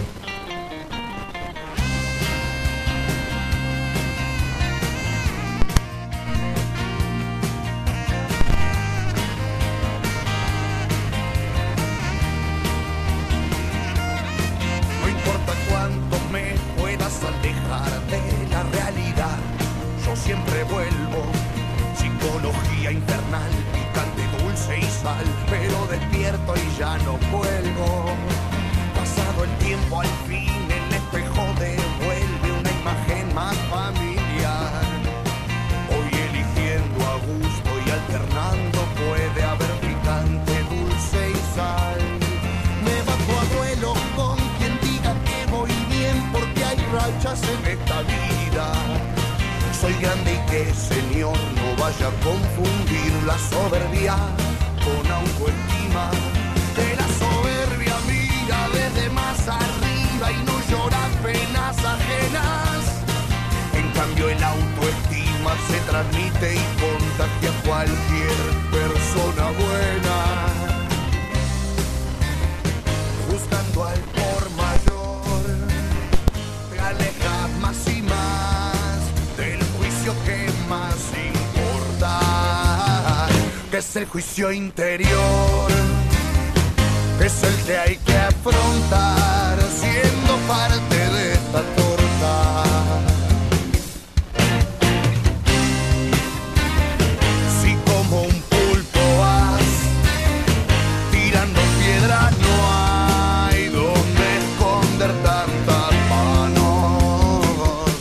Me puedas alejar de la realidad, yo siempre vuelvo. Psicología infernal, picante, dulce y sal, pero despierto y ya no cuelgo. Pasado el tiempo, al fin el espejo devuelve una imagen más familiar. Hoy eligiendo a gusto y alternando puede haber picante, dulce y sal. Me bajo a duelo con quien diga que voy bien porque hay rachas en esta vida. Soy grande y que señor no vaya a confundir la soberbia con autoestima. Que la soberbia mira desde más arriba y no llora penas ajenas. En cambio el autoestima se transmite y contagia a cualquier persona buena. Buscando al por mayor, te alejas más y más del juicio que más importa, que es el juicio interior, que es el que hay que afrontar siendo parte de esta torta. Si como un pulpo vas tirando piedras, no hay donde esconder tantas manos.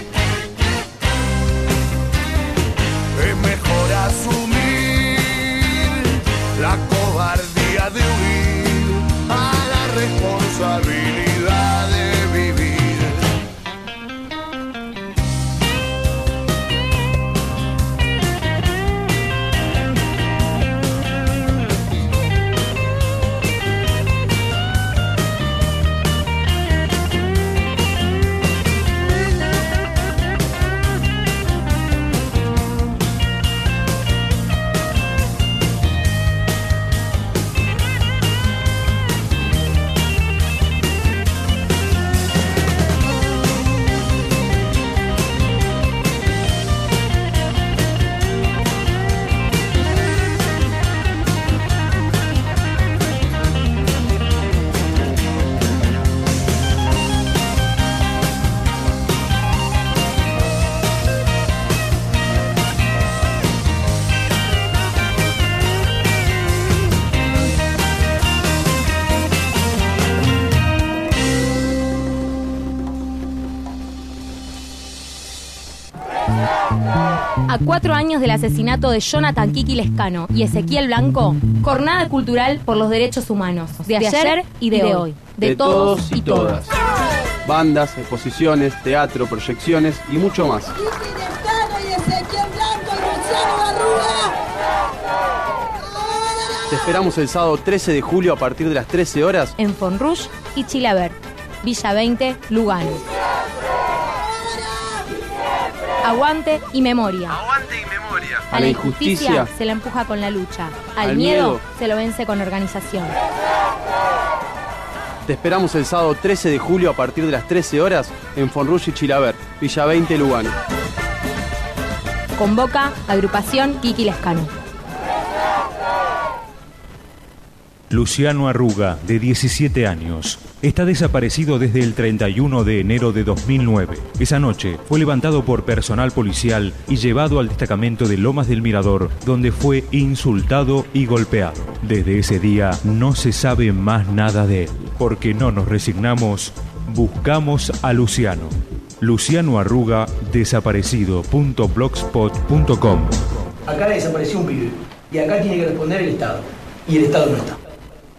Es mejor asumir la cobardía de huir a la responsabilidad de vivir. A 4 años del asesinato de Jonathan Kiki Lescano y Ezequiel Blanco, jornada cultural por los derechos humanos. De ayer y de hoy. De todos y todas. Bandas, exposiciones, teatro, proyecciones y mucho más. Kiki Lescano y Ezequiel Blanco y Luciano Arruga. Te esperamos el sábado 13 de julio a partir de las 13 horas en Fonrush y Chilavert, Villa 20, Lugano. Aguante y memoria. Aguante y memoria. A la injusticia se la empuja con la lucha. Al miedo se lo vence con organización. Te esperamos el sábado 13 de julio a partir de las 13 horas en Fonrush y Chilavert, Villa 20, Lugano. Convoca Agrupación Kiki Lescano. Luciano Arruga, de 17 años, está desaparecido desde el 31 de enero de 2009. Esa noche fue levantado por personal policial y llevado al destacamento de Lomas del Mirador, donde fue insultado y golpeado. Desde ese día no se sabe más nada de él. Porque no nos resignamos, buscamos a Luciano. Luciano Arruga, desaparecido.blogspot.com. Acá desapareció un pibe y acá tiene que responder el Estado. Y el Estado no está.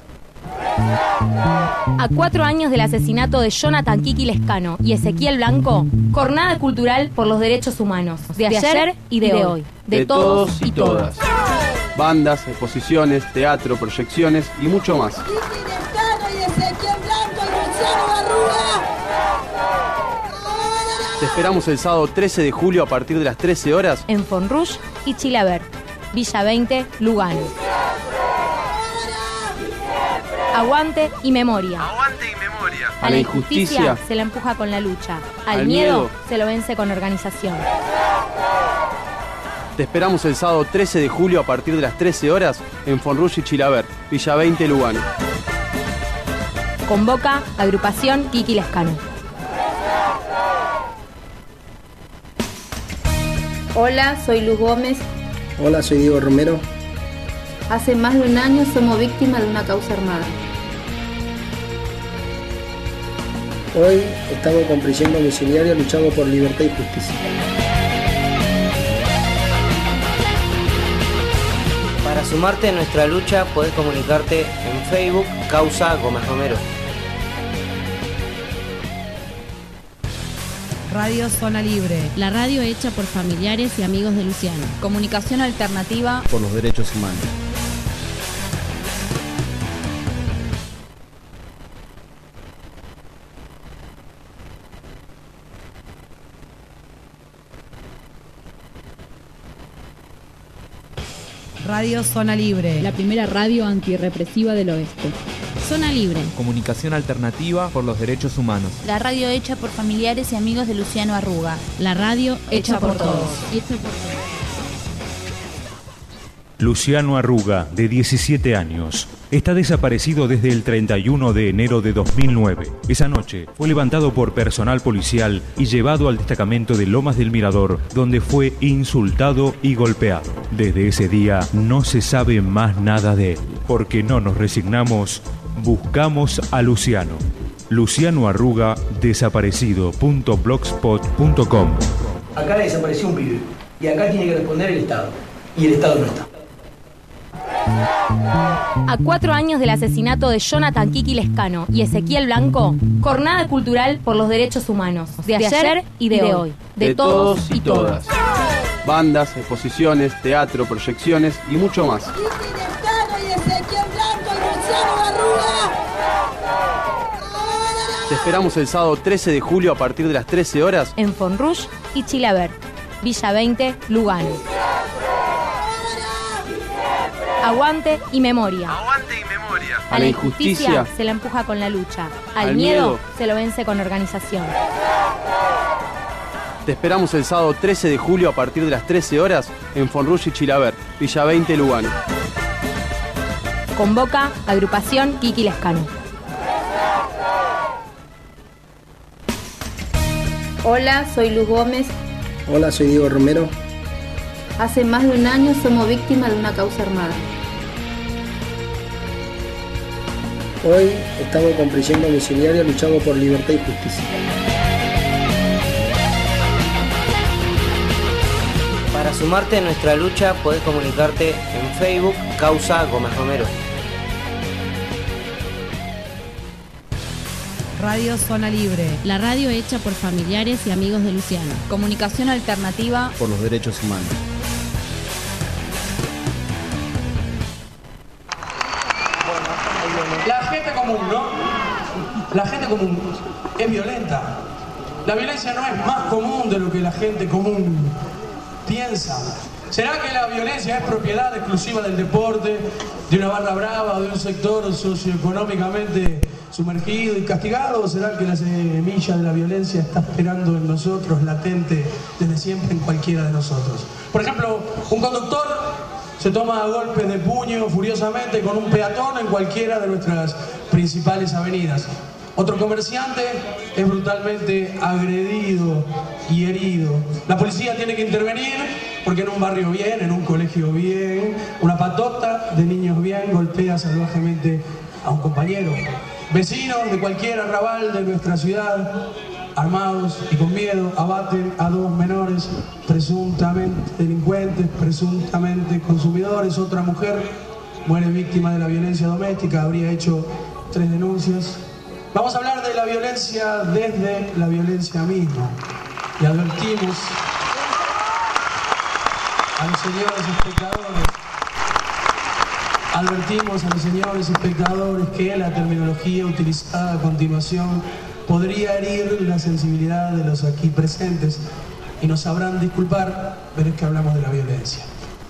A 4 años del asesinato de Jonathan Kiki Lescano y Ezequiel Blanco, jornada cultural por los derechos humanos. De ayer y de hoy. De todos y todas. Bandas, exposiciones, teatro, proyecciones y mucho más. Kiki Lescano y Ezequiel Blanco y Luciano Arruga. Te esperamos el sábado 13 de julio a partir de las 13 horas en Fonrush y Chilavert, Villa 20, Lugano. Aguante y memoria. Aguante y memoria. A la injusticia se la empuja con la lucha. Al miedo se lo vence con organización. Te esperamos el sábado 13 de julio a partir de las 13 horas en Fonrush y Chilavert, Villa 20, Lugano. Convoca Agrupación Kiki Lescano. Hola, soy Luz Gómez. Hola, soy Diego Romero. Hace más de un año somos víctimas de una causa armada. Hoy estamos con prisión domiciliaria luchando por libertad y justicia. Para sumarte a nuestra lucha podés comunicarte en Facebook Causa Gómez Romero. Radio Zona Libre. La radio hecha por familiares y amigos de Luciano. Comunicación alternativa por los derechos humanos. Radio Zona Libre. La primera radio antirrepresiva del oeste. Zona Libre. Comunicación alternativa por los derechos humanos. La radio hecha por familiares y amigos de Luciano Arruga. La radio hecha por todos. Luciano Arruga, de 17 años, está desaparecido desde el 31 de enero de 2009. Esa noche fue levantado por personal policial y llevado al destacamento de Lomas del Mirador, donde fue insultado y golpeado. Desde ese día no se sabe más nada de él. Porque no nos resignamos, buscamos a Luciano. Luciano Arruga, desaparecido.blogspot.com. Acá desapareció un pibe y acá tiene que responder el Estado. Y el Estado no está. A 4 años del asesinato de Jonathan Kiki Lescano y Ezequiel Blanco, jornada cultural por los derechos humanos. De ayer y de hoy. De todos y todas. Bandas, exposiciones, teatro, proyecciones y mucho más. Kiki Lescano y Ezequiel Blanco y Luciano Arruga. Te esperamos el sábado 13 de julio a partir de las 13 horas en Fonrush y Chilavert, Villa 20, Lugano. Aguante y memoria. Aguante y memoria. A la injusticia se la empuja con la lucha. Al miedo se lo vence con organización. Te esperamos el sábado 13 de julio a partir de las 13 horas en Fonrush y Chilavert, Villa 20, Lugano. Convoca Agrupación Kiki Lescano. Hola, soy Luz Gómez. Hola, soy Diego Romero. Hace más de un año somos víctimas de una causa armada. Hoy estamos con prisión domiciliaria luchando por libertad y justicia. sumarte a nuestra lucha podés comunicarte en Facebook, Causa Gómez Romero. Radio Zona Libre. La radio hecha por familiares y amigos de Luciano. Comunicación alternativa por los derechos humanos. La gente común, ¿no? La gente común es violenta. La violencia no es más común de lo que la gente común piensa. ¿Será que la violencia es propiedad exclusiva del deporte, de una barra brava, de un sector socioeconómicamente sumergido y castigado? ¿O será que la semilla de la violencia está esperando en nosotros, latente desde siempre en cualquiera de nosotros? Por ejemplo, un conductor se toma golpes de puño furiosamente con un peatón en cualquiera de nuestras principales avenidas. Otro comerciante es brutalmente agredido y herido. La policía tiene que intervenir porque en un barrio bien, en un colegio bien, una patota de niños bien golpea salvajemente a un compañero. Vecinos de cualquier arrabal de nuestra ciudad, armados y con miedo, abaten a dos menores presuntamente delincuentes, presuntamente consumidores. Otra mujer muere víctima de la violencia doméstica, habría hecho 3 denuncias. Vamos a hablar de la violencia desde la violencia misma. Y advertimos a los señores espectadores que la terminología utilizada a continuación podría herir la sensibilidad de los aquí presentes y nos sabrán disculpar, pero es que hablamos de la violencia.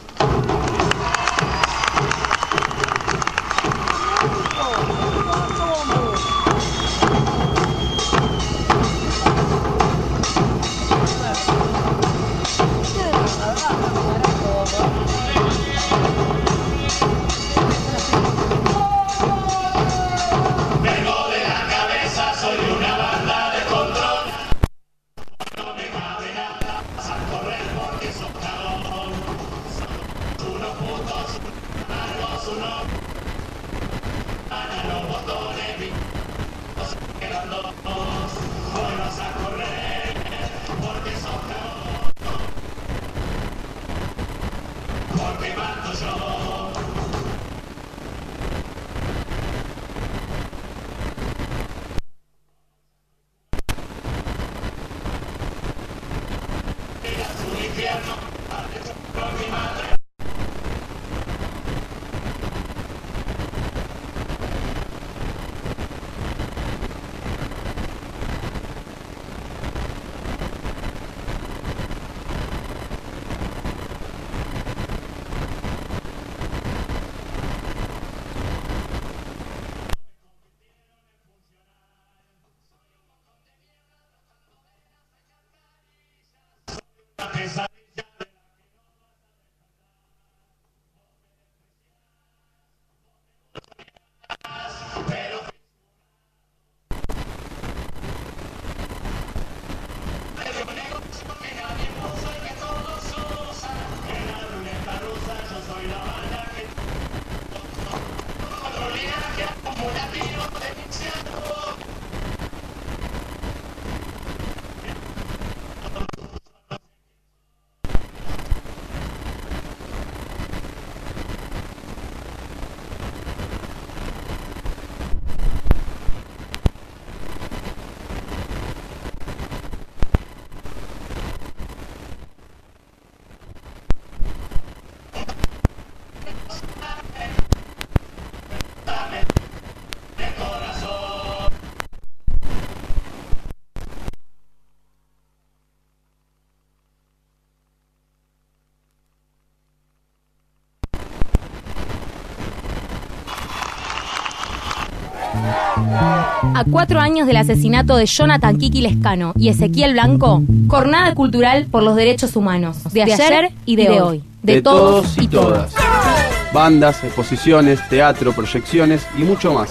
A 4 años del asesinato de Jonathan Kiki Lescano y Ezequiel Blanco, jornada cultural por los derechos humanos, de ayer y de hoy, de todos y todas. Bandas, exposiciones, teatro, proyecciones y mucho más.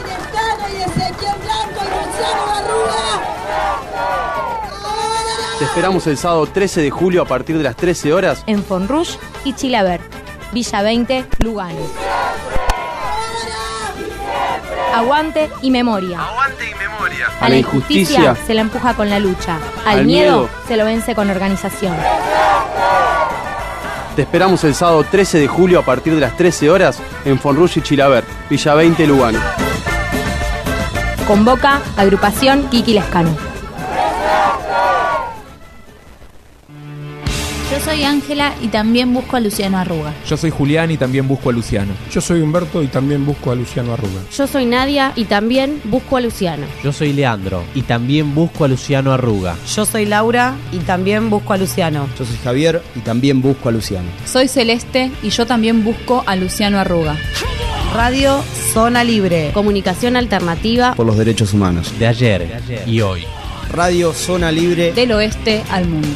Te esperamos el sábado 13 de julio a partir de las 13 horas en Fonrush y Chilaver, Villa 20, Lugano. Aguante y memoria. Aguante y memoria. A la injusticia se la empuja con la lucha. Al miedo se lo vence con organización. Te esperamos el sábado 13 de julio a partir de las 13 horas en Fonrush y Chilaver, Villa 20, Lugano. Convoca Agrupación Kiki Lescano. Yo soy Ángela y también busco a Luciano Arruga. Yo soy Julián y también busco a Luciano. Yo soy Humberto y también busco a Luciano Arruga. Yo soy Nadia y también busco a Luciano. Yo soy Leandro y también busco a Luciano Arruga. Yo soy Laura y también busco a Luciano. Yo soy Javier y también busco a Luciano. Soy Celeste y yo también busco a Luciano Arruga. Radio Zona Libre. Comunicación alternativa por los derechos humanos. De ayer y hoy. Radio Zona Libre. Del oeste al mundo.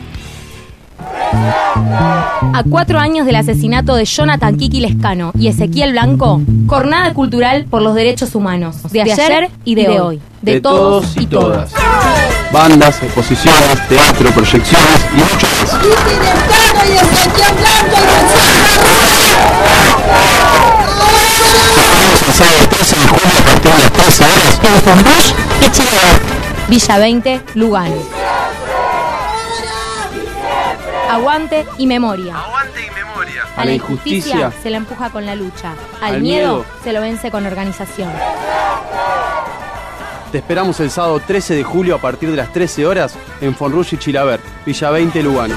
A 4 años del asesinato de Jonathan Kiki Lescano y Ezequiel Blanco, jornada cultural por los derechos humanos, de ayer y de hoy, de todos y todas. Bandas, exposiciones, teatro, proyecciones y mucho más. Kiki Lescano y Ezequiel Blanco y Pasado el 13 de julio a partir de las 13 horas en Fonrush y Chilaver, Villa 20, Lugano. Aguante y memoria. Aguante y memoria. A la injusticia se la empuja con la lucha. Al miedo se lo vence con organización. Te esperamos el sábado 13 de julio a partir de las 13 horas en Fonrush y Chilaver, Villa 20, Lugano.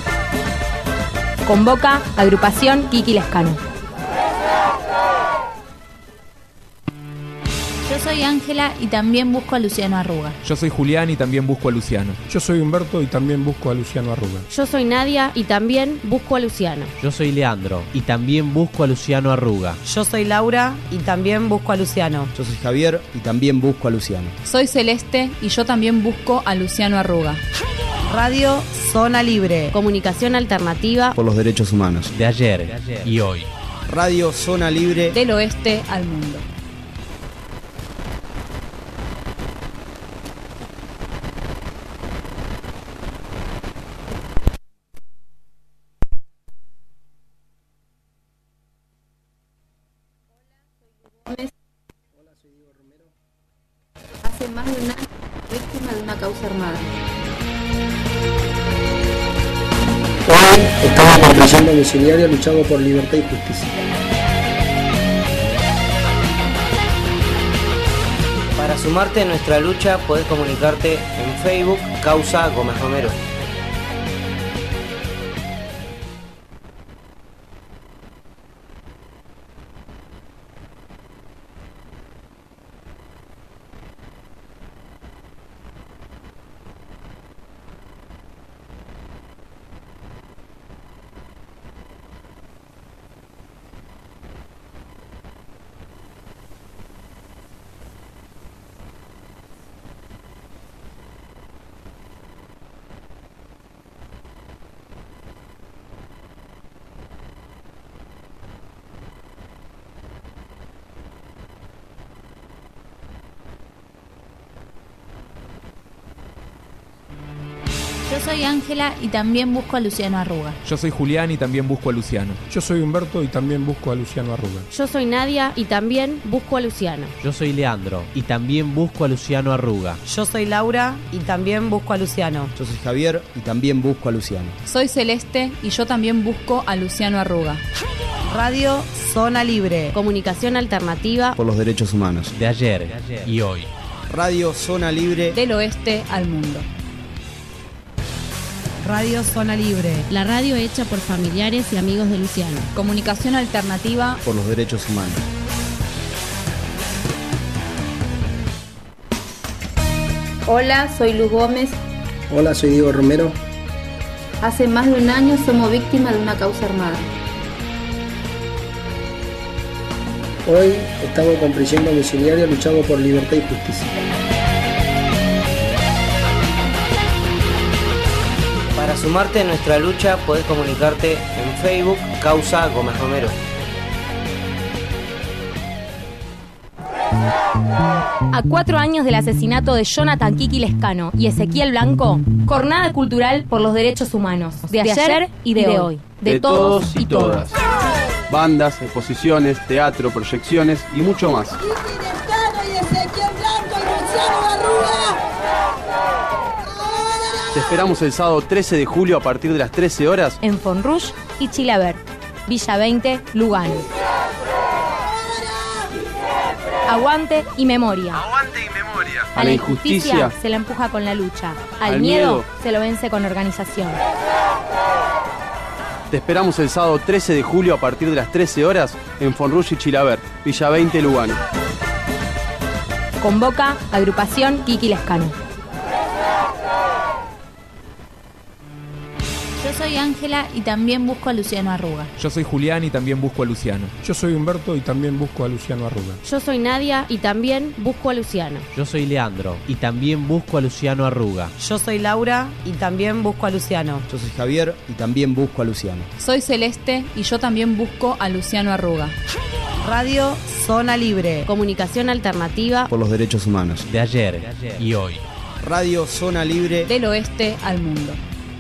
Convoca Agrupación Kiki Lescano. Yo soy Ángela y también busco a Luciano Arruga. Yo soy Julián y también busco a Luciano. Yo soy Humberto y también busco a Luciano Arruga. Yo soy Nadia y también busco a Luciano. Yo soy Leandro y también busco a Luciano Arruga. Yo soy Laura y también busco a Luciano. Yo soy Javier y también busco a Luciano. Soy Celeste y yo también busco a Luciano Arruga. Radio Zona Libre. Comunicación alternativa por los derechos humanos. De ayer y hoy. Radio Zona Libre. Del oeste al mundo. Hace más de un año víctima de una causa armada. Hoy estamos por prisión domiciliaria luchando por libertad y justicia. Para sumarte a nuestra lucha podés comunicarte en Facebook Causa Gómez Romero. Yo soy Ángela y también busco a Luciano Arruga. Yo soy Julián y también busco a Luciano. Yo soy Humberto y también busco a Luciano Arruga. Yo soy Nadia y también busco a Luciano. Yo soy Leandro y también busco a Luciano Arruga. Yo soy Laura y también busco a Luciano. Yo soy Javier y también busco a Luciano. Soy Celeste y yo también busco a Luciano Arruga. Radio Zona Libre. Comunicación alternativa por los derechos humanos. De ayer y hoy. Radio Zona Libre. Del oeste al mundo. Radio Zona Libre. La radio hecha por familiares y amigos de Luciano. Comunicación alternativa por los derechos humanos. Hola, soy Luz Gómez. Hola, soy Diego Romero. Hace más de un año somos víctimas de una causa armada. Hoy estamos con prisión domiciliaria luchando por libertad y justicia. Para sumarte a nuestra lucha podés comunicarte en Facebook Causa Gómez Romero. A 4 años del asesinato de Jonathan Kiki Lescano y Ezequiel Blanco, jornada cultural por los derechos humanos, de ayer y de hoy, de todos y todas. Bandas, exposiciones, teatro, proyecciones y mucho más. Kiki Lescano y Ezequiel Blanco y Luciano Arruga. Te esperamos el sábado 13 de julio a partir de las 13 horas en Fonrush y Chilaver, Villa 20, Lugano. Aguante y memoria. Aguante y memoria. A la injusticia se la empuja con la lucha. Al miedo se lo vence con organización. Te esperamos el sábado 13 de julio a partir de las 13 horas en Fonrush y Chilaver, Villa 20, Lugano. Convoca Agrupación Kiki Lescano. Yo soy Ángela y también busco a Luciano Arruga. Yo soy Julián y también busco a Luciano. Yo soy Humberto y también busco a Luciano Arruga. Yo soy Nadia y también busco a Luciano. Yo soy Leandro y también busco a Luciano Arruga. Yo soy Laura y también busco a Luciano. Yo soy Javier y también busco a Luciano. Soy Celeste y yo también busco a Luciano Arruga. Radio Zona Libre. Comunicación alternativa Por los derechos humanos. De ayer y hoy. Radio Zona Libre. Del oeste al mundo.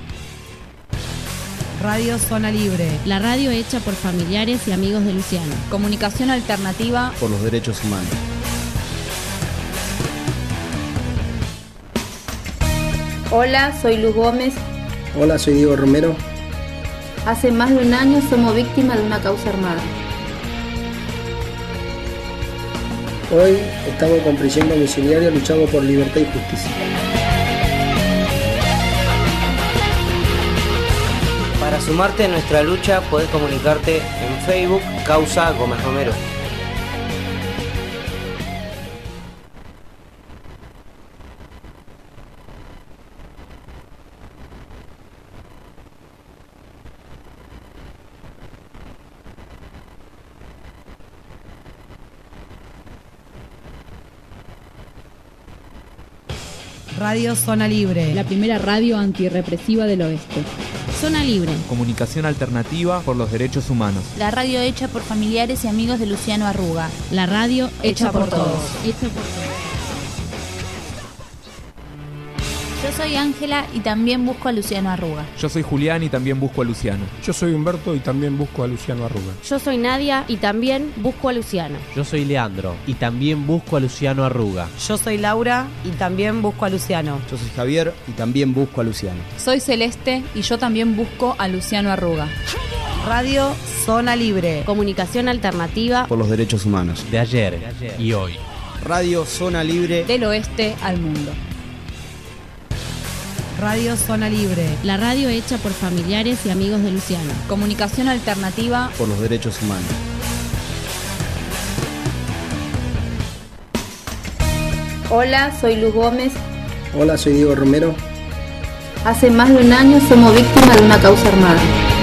Radio Zona Libre. La radio hecha por familiares y amigos de Luciano. Comunicación alternativa Por los derechos humanos. Hola, soy Luz Gómez. Hola, soy Diego Romero. Hace más de un año somos víctimas de una causa armada. Hoy estamos con prisión domiciliaria luchando por libertad y justicia. Para sumarte a nuestra lucha podés comunicarte en Facebook Causa Gómez Romero. Radio Zona Libre. La primera radio antirrepresiva del oeste. Zona Libre. Comunicación alternativa por los derechos humanos. La radio hecha por familiares y amigos de Luciano Arruga. La radio Hecha por todos. Hecha por todos. Yo soy Ángela y también busco a Luciano Arruga. Yo soy Julián y también busco a Luciano. Yo soy Humberto y también busco a Luciano Arruga. Yo soy Nadia y también busco a Luciano. Yo soy Leandro y también busco a Luciano Arruga. Yo soy Laura y también busco a Luciano. Yo soy Javier y también busco a Luciano. Soy Celeste y yo también busco a Luciano Arruga. Radio Zona Libre. Comunicación alternativa Por los derechos humanos. De ayer y hoy. Radio Zona Libre. Del oeste al mundo. Radio Zona Libre. La radio hecha por familiares y amigos de Luciano. Comunicación alternativa Por los derechos humanos. Hola, soy Luz Gómez. Hola, soy Diego Romero. Hace más de un año somos víctimas de una causa armada.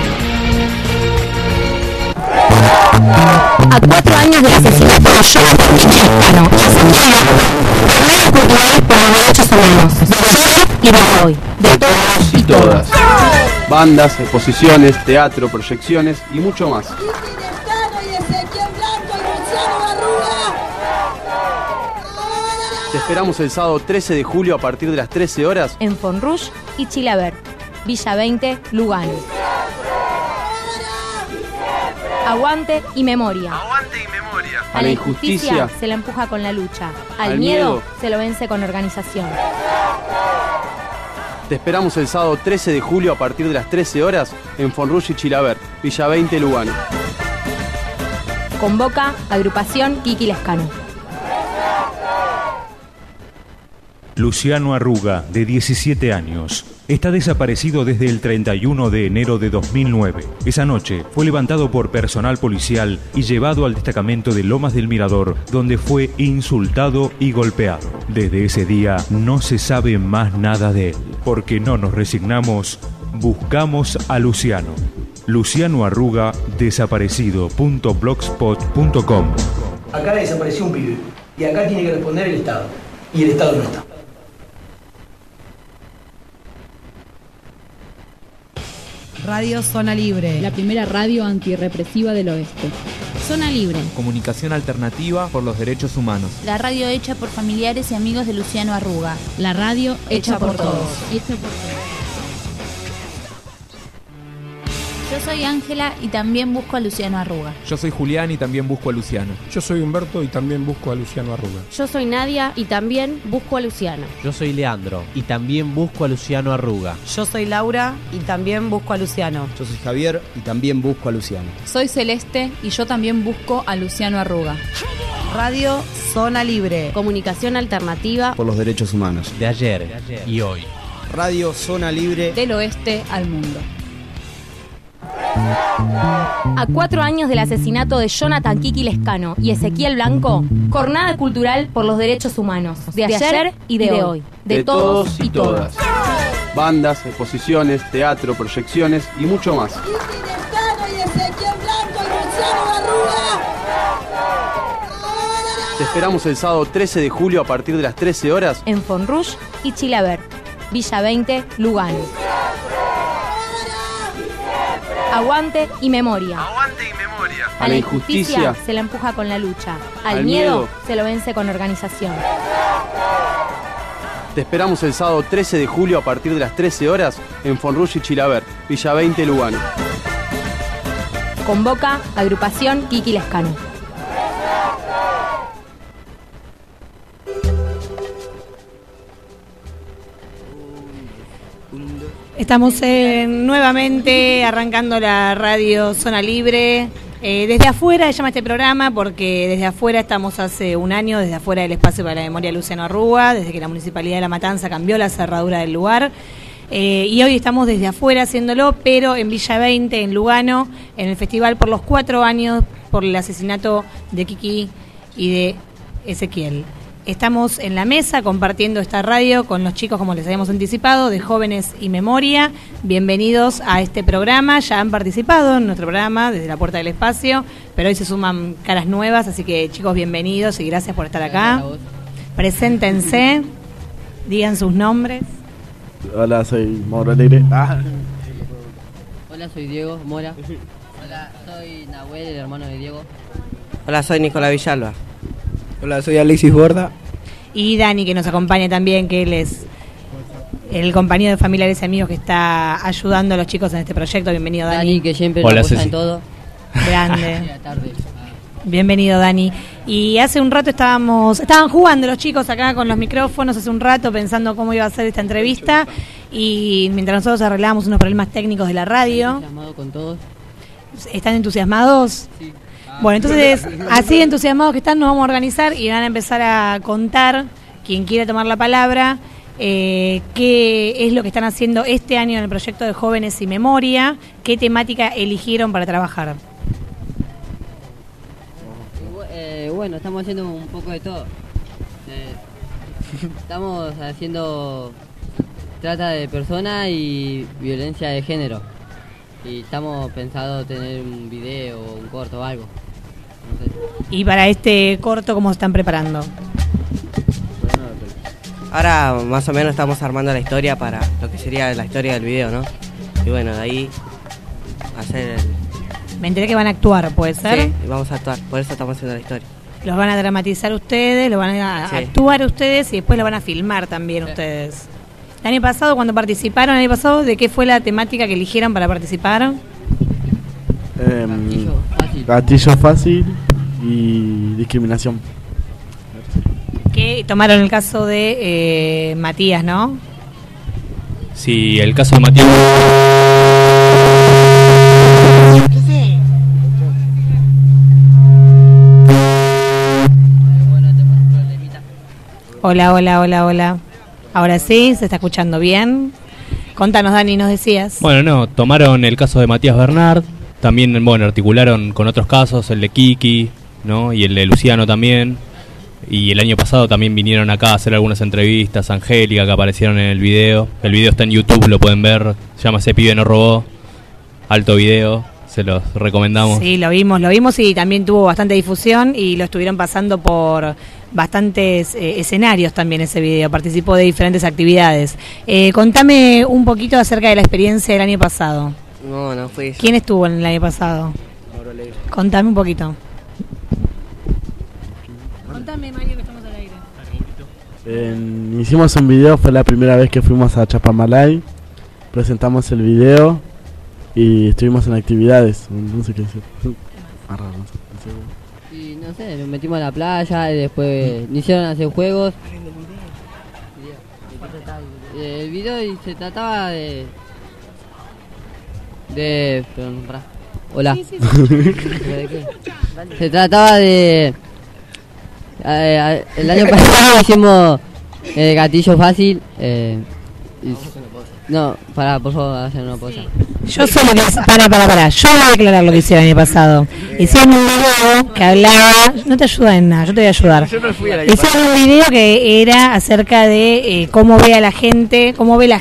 A 4 años del asesinato de Jonathan Tanquiki Lescano y Ezequiel, cultural por los derechos humanos. De ayer y de hoy. De todos Y todas. Bandas, exposiciones, teatro, proyecciones y mucho más. Kiki Lescano y Ezequiel Blanco y Luciano Arruga. Te esperamos el sábado 13 de julio a partir de las 13 horas en Fonrush y Chilaver, Villa 20, Lugano. Aguante y memoria. Aguante y memoria. A la injusticia se la empuja con la lucha. Al miedo se lo vence con organización. Te esperamos el sábado 13 de julio a partir de las 13 horas en Fonrush y Chilaver, Villa 20, Lugano. Convoca Agrupación Kiki Lescano. Luciano Arruga, de 17 años, está desaparecido desde el 31 de enero de 2009. Esa noche fue levantado por personal policial y llevado al destacamento de Lomas del Mirador, donde fue insultado y golpeado. Desde ese día no se sabe más nada de él. Porque no nos resignamos, buscamos a Luciano. Luciano Arruga, desaparecido.blogspot.com. Acá desapareció un pibe y acá tiene que responder el Estado. Y el Estado no está. Radio Zona Libre. La primera radio antirrepresiva del oeste. Zona Libre. Comunicación alternativa por los derechos humanos. La radio hecha por familiares y amigos de Luciano Arruga. La radio Hecha por todos. Hecha por todos. Yo Yo soy Ángela y también busco a Luciano Arruga. Yo soy Julián y también busco a Luciano. Yo soy Humberto y también busco a Luciano Arruga. Yo soy Nadia y también busco a Luciano. Yo soy Leandro y también busco a Luciano Arruga. Yo soy Laura y también busco a Luciano. Yo soy Javier y también busco a Luciano. Soy Celeste y yo también busco a Luciano Arruga. Radio Zona Libre. Comunicación alternativa Por los derechos humanos. De ayer y hoy. Radio Zona Libre. Del oeste al mundo. A 4 años del asesinato de Jonathan Kiki Lescano y Ezequiel Blanco, jornada cultural por los derechos humanos, de ayer y de hoy, de todos y todas. Bandas, exposiciones, teatro, proyecciones y mucho más. Kiki Lescano y Ezequiel Blanco y Luciano Arruga. Te esperamos el sábado 13 de julio a partir de las 13 horas En Fonrouge y Chilaver, Villa 20, Lugano. Aguante y memoria. Aguante y memoria. A la injusticia se la empuja con la lucha. Al miedo se lo vence con organización. Te esperamos el sábado 13 de julio a partir de las 13 horas en Fonrouge y Chilaver, Villa 20, Lugano. Convoca Agrupación Kiki Lescano. Estamos nuevamente arrancando la radio Zona Libre. Desde afuera se llama este programa porque desde afuera estamos hace un año, desde afuera del espacio para la memoria de Luciano Arruga, desde que la Municipalidad de La Matanza cambió la cerradura del lugar. Y hoy estamos desde afuera haciéndolo, pero en Villa 20, en Lugano, en el festival por los 4 años por el asesinato de Kiki y de Ezequiel. Estamos en la mesa compartiendo esta radio con los chicos, como les habíamos anticipado, de Jóvenes y Memoria. Bienvenidos a este programa. Ya han participado en nuestro programa desde la Puerta del Espacio, pero hoy se suman caras nuevas, así que chicos, bienvenidos y gracias por estar acá. Preséntense, digan sus nombres. Hola, soy Mauro Alegre. Hola, soy Diego Mora. Hola, soy Nahuel, el hermano de Diego. Hola, soy Nicolás Villalba. Hola, soy Alexis Borda. Y Dani, que nos acompaña también, que él es el compañero de familiares y amigos que está ayudando a los chicos en este proyecto. Bienvenido, Dani. Dani, que siempre nos apoya en todo. Grande. Bienvenido, Dani. Y hace un rato estaban jugando los chicos acá con los micrófonos, hace un rato pensando cómo iba a ser esta entrevista. Y mientras nosotros arreglábamos unos problemas técnicos de la radio. Entusiasmado con todos. ¿Están entusiasmados? Sí. Bueno, entonces, así entusiasmados que están, nos vamos a organizar y van a empezar a contar, quien quiera tomar la palabra, qué es lo que están haciendo este año en el proyecto de Jóvenes y Memoria, qué temática eligieron para trabajar. Bueno, estamos haciendo un poco de todo. Estamos haciendo trata de personas y violencia de género. Y estamos pensando tener un video o un corto o algo. No sé. Y para este corto, ¿cómo se están preparando? Ahora más o menos estamos armando la historia para lo que sería la historia del video, ¿no? Y bueno, de ahí hacer Me enteré que van a actuar, ¿puede ser? Sí, vamos a actuar, por eso estamos haciendo la historia. Los van a dramatizar ustedes, lo van a actuar ustedes y después lo van a filmar también ustedes. El año pasado, cuando participaron, ¿de qué fue la temática que eligieron para participar? Gatillo fácil y discriminación. Que tomaron el caso de Matías, ¿no? Sí, el caso de Matías. Hola. Ahora sí, se está escuchando bien. Contanos, Dani, nos decías. Bueno, tomaron el caso de Matías Bernard, también, articularon con otros casos, el de Kiki, ¿no? Y el de Luciano también. Y el año pasado también vinieron acá a hacer algunas entrevistas, Angélica, que aparecieron en el video. El video está en YouTube, lo pueden ver, se llama Ese pibe no robó, alto video, se los recomendamos. Sí, lo vimos y también tuvo bastante difusión y lo estuvieron pasando por bastantes escenarios también ese video, participó de diferentes actividades. Contame un poquito acerca de la experiencia del año pasado. No fui. ¿Quién estuvo en el año pasado? Mauro Alegre. Contame un poquito. Contame, Mario, que estamos al aire. Hicimos un video, fue la primera vez que fuimos a Chapamalay, presentamos el video y estuvimos en actividades, no sé qué decir. Y no sé, nos metimos a la playa y después nos hicieron hacer juegos. El video y se trataba de perdón, pará. Hola. Sí. ¿De qué? Se trataba de el año pasado hicimos el gatillo fácil. No, pará, por favor, hacer una pausa. Yo solo que... Pará. Yo voy a aclarar lo que hicieron el año pasado. Hicieron un video que hablaba... No te ayuda en nada, yo te voy a ayudar. Hicieron un video que era acerca de cómo ve la gente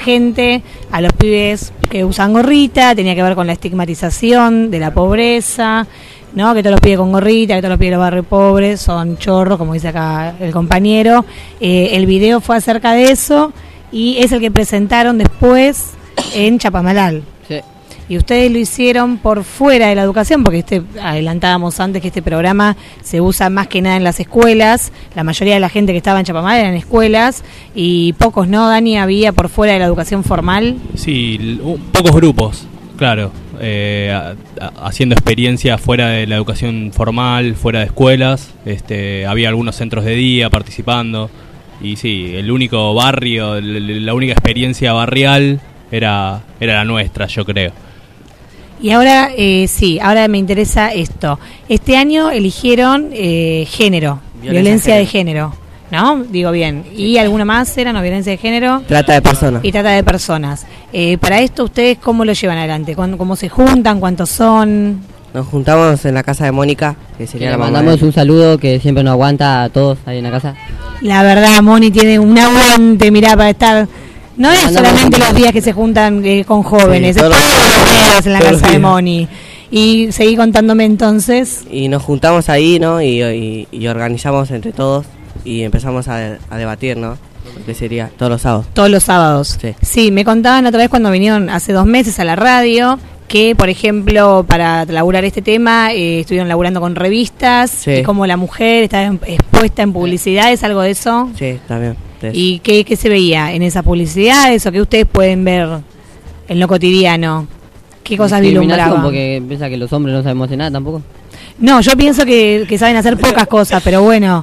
a los pibes que usan gorrita. Tenía que ver con la estigmatización de la pobreza, ¿no? Que todos los pibes con gorrita, que todos los pibes de los barrios pobres son chorros, como dice acá el compañero. El video fue acerca de eso y es el que presentaron después en Chapamalal. Sí. Y ustedes lo hicieron por fuera de la educación, porque adelantábamos antes que este programa se usa más que nada en las escuelas. La mayoría de la gente que estaba en Chapamalal eran escuelas y pocos, ¿no, Dani? Había por fuera de la educación formal. Sí, pocos grupos, claro. Haciendo experiencia fuera de la educación formal, fuera de escuelas. Había algunos centros de día participando. Y sí, el único barrio, la única experiencia barrial era la nuestra, yo creo. Y ahora, ahora me interesa esto. Este año eligieron género, violencia de género, ¿no? Digo bien. ¿Y alguna más era, no, violencia de género? Trata de personas. Y trata de personas. Para esto, ¿ustedes cómo lo llevan adelante? ¿Cómo se juntan? ¿Cuántos son? Nos juntamos en la casa de Mónica, que sería la mamá. Mandamos un saludo que siempre nos aguanta a todos ahí en la casa. La verdad, Moni tiene un aguante, mirá, para estar... No es solamente los días que se juntan con jóvenes, es todos los días en la casa de Moni. Y seguí contándome entonces. Y nos juntamos ahí, ¿no? Y organizamos entre todos y empezamos a debatir, ¿no? ¿Qué sería? Todos los sábados. Todos los sábados. Sí, me contaban otra vez cuando vinieron hace 2 meses a la radio que, por ejemplo, para laburar este tema, estuvieron laburando con revistas, y cómo la mujer está expuesta en publicidades, ¿algo de eso? Sí, también. ¿Y qué se veía en esas publicidades o qué ustedes pueden ver en lo cotidiano? ¿Qué cosas vislumbraban? Porque piensa que los hombres no sabemos hacer nada tampoco. No, yo pienso que saben hacer pocas cosas, pero bueno...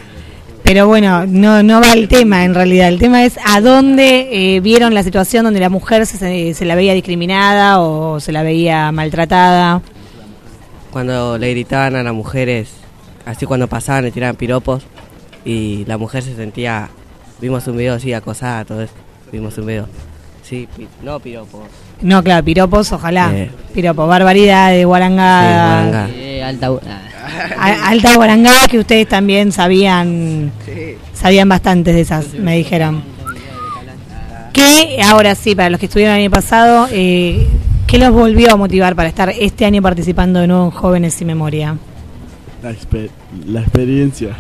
no va el tema en realidad. El tema es a dónde vieron la situación donde la mujer se la veía discriminada o se la veía maltratada. Cuando le gritaban a las mujeres, así cuando pasaban le tiraban piropos y la mujer se sentía... Vimos un video así, acosada, todo eso. Vimos un video. Sí, no piropos. No, claro, piropos, ojalá. Piropos, barbaridades, guarangada. Sí, alta guarangada, que ustedes también sabían bastantes de esas, me dijeron. Que ahora sí, para los que estuvieron el año pasado, ¿qué los volvió a motivar para estar este año participando de nuevo en Jóvenes Sin Memoria? La experiencia.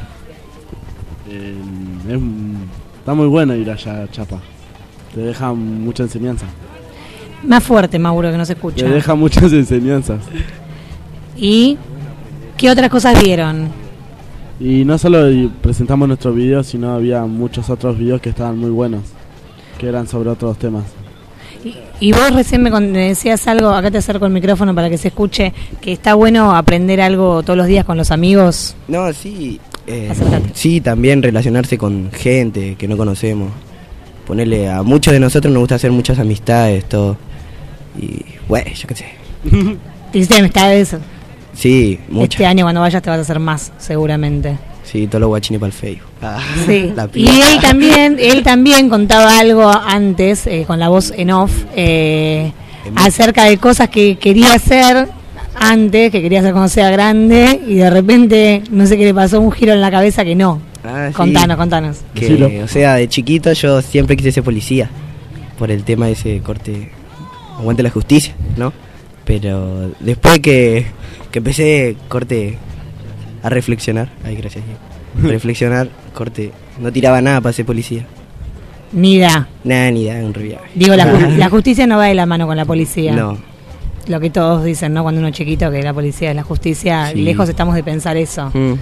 Está muy bueno ir allá a Chapa. Te deja mucha enseñanza. Más fuerte, Mauro, que no se escucha. Te deja muchas enseñanzas. ¿Y qué otras cosas vieron? Y no solo presentamos nuestros videos, sino había muchos otros videos que estaban muy buenos, que eran sobre otros temas. Y vos recién me decías algo, acá te acerco el micrófono para que se escuche, que está bueno aprender algo todos los días con los amigos. No, sí, sí, también relacionarse con gente que no conocemos. Ponerle a muchos de nosotros nos gusta hacer muchas amistades, todo. Y, bueno, yo qué sé. ¿Te hiciste amistades? Sí, muchas. Este año cuando vayas te vas a hacer más, seguramente. Sí, todos los guachines para el Facebook. Sí. Y él también contaba algo antes, con la voz en off, acerca de cosas que quería hacer antes, que quería hacer cuando sea grande, y de repente, no sé qué le pasó, un giro en la cabeza que no. Contanos. Que, o sea, de chiquito yo siempre quise ser policía, por el tema de ese corte, aguante la justicia, ¿no? Pero después que empecé, corte, a reflexionar, reflexionar, corte, no tiraba nada para ser policía. Ni da, un reviaje. Digo, la justicia no va de la mano con la policía. No. Lo que todos dicen, ¿no? Cuando uno es chiquito, que la policía es la justicia, sí. Lejos estamos de pensar eso.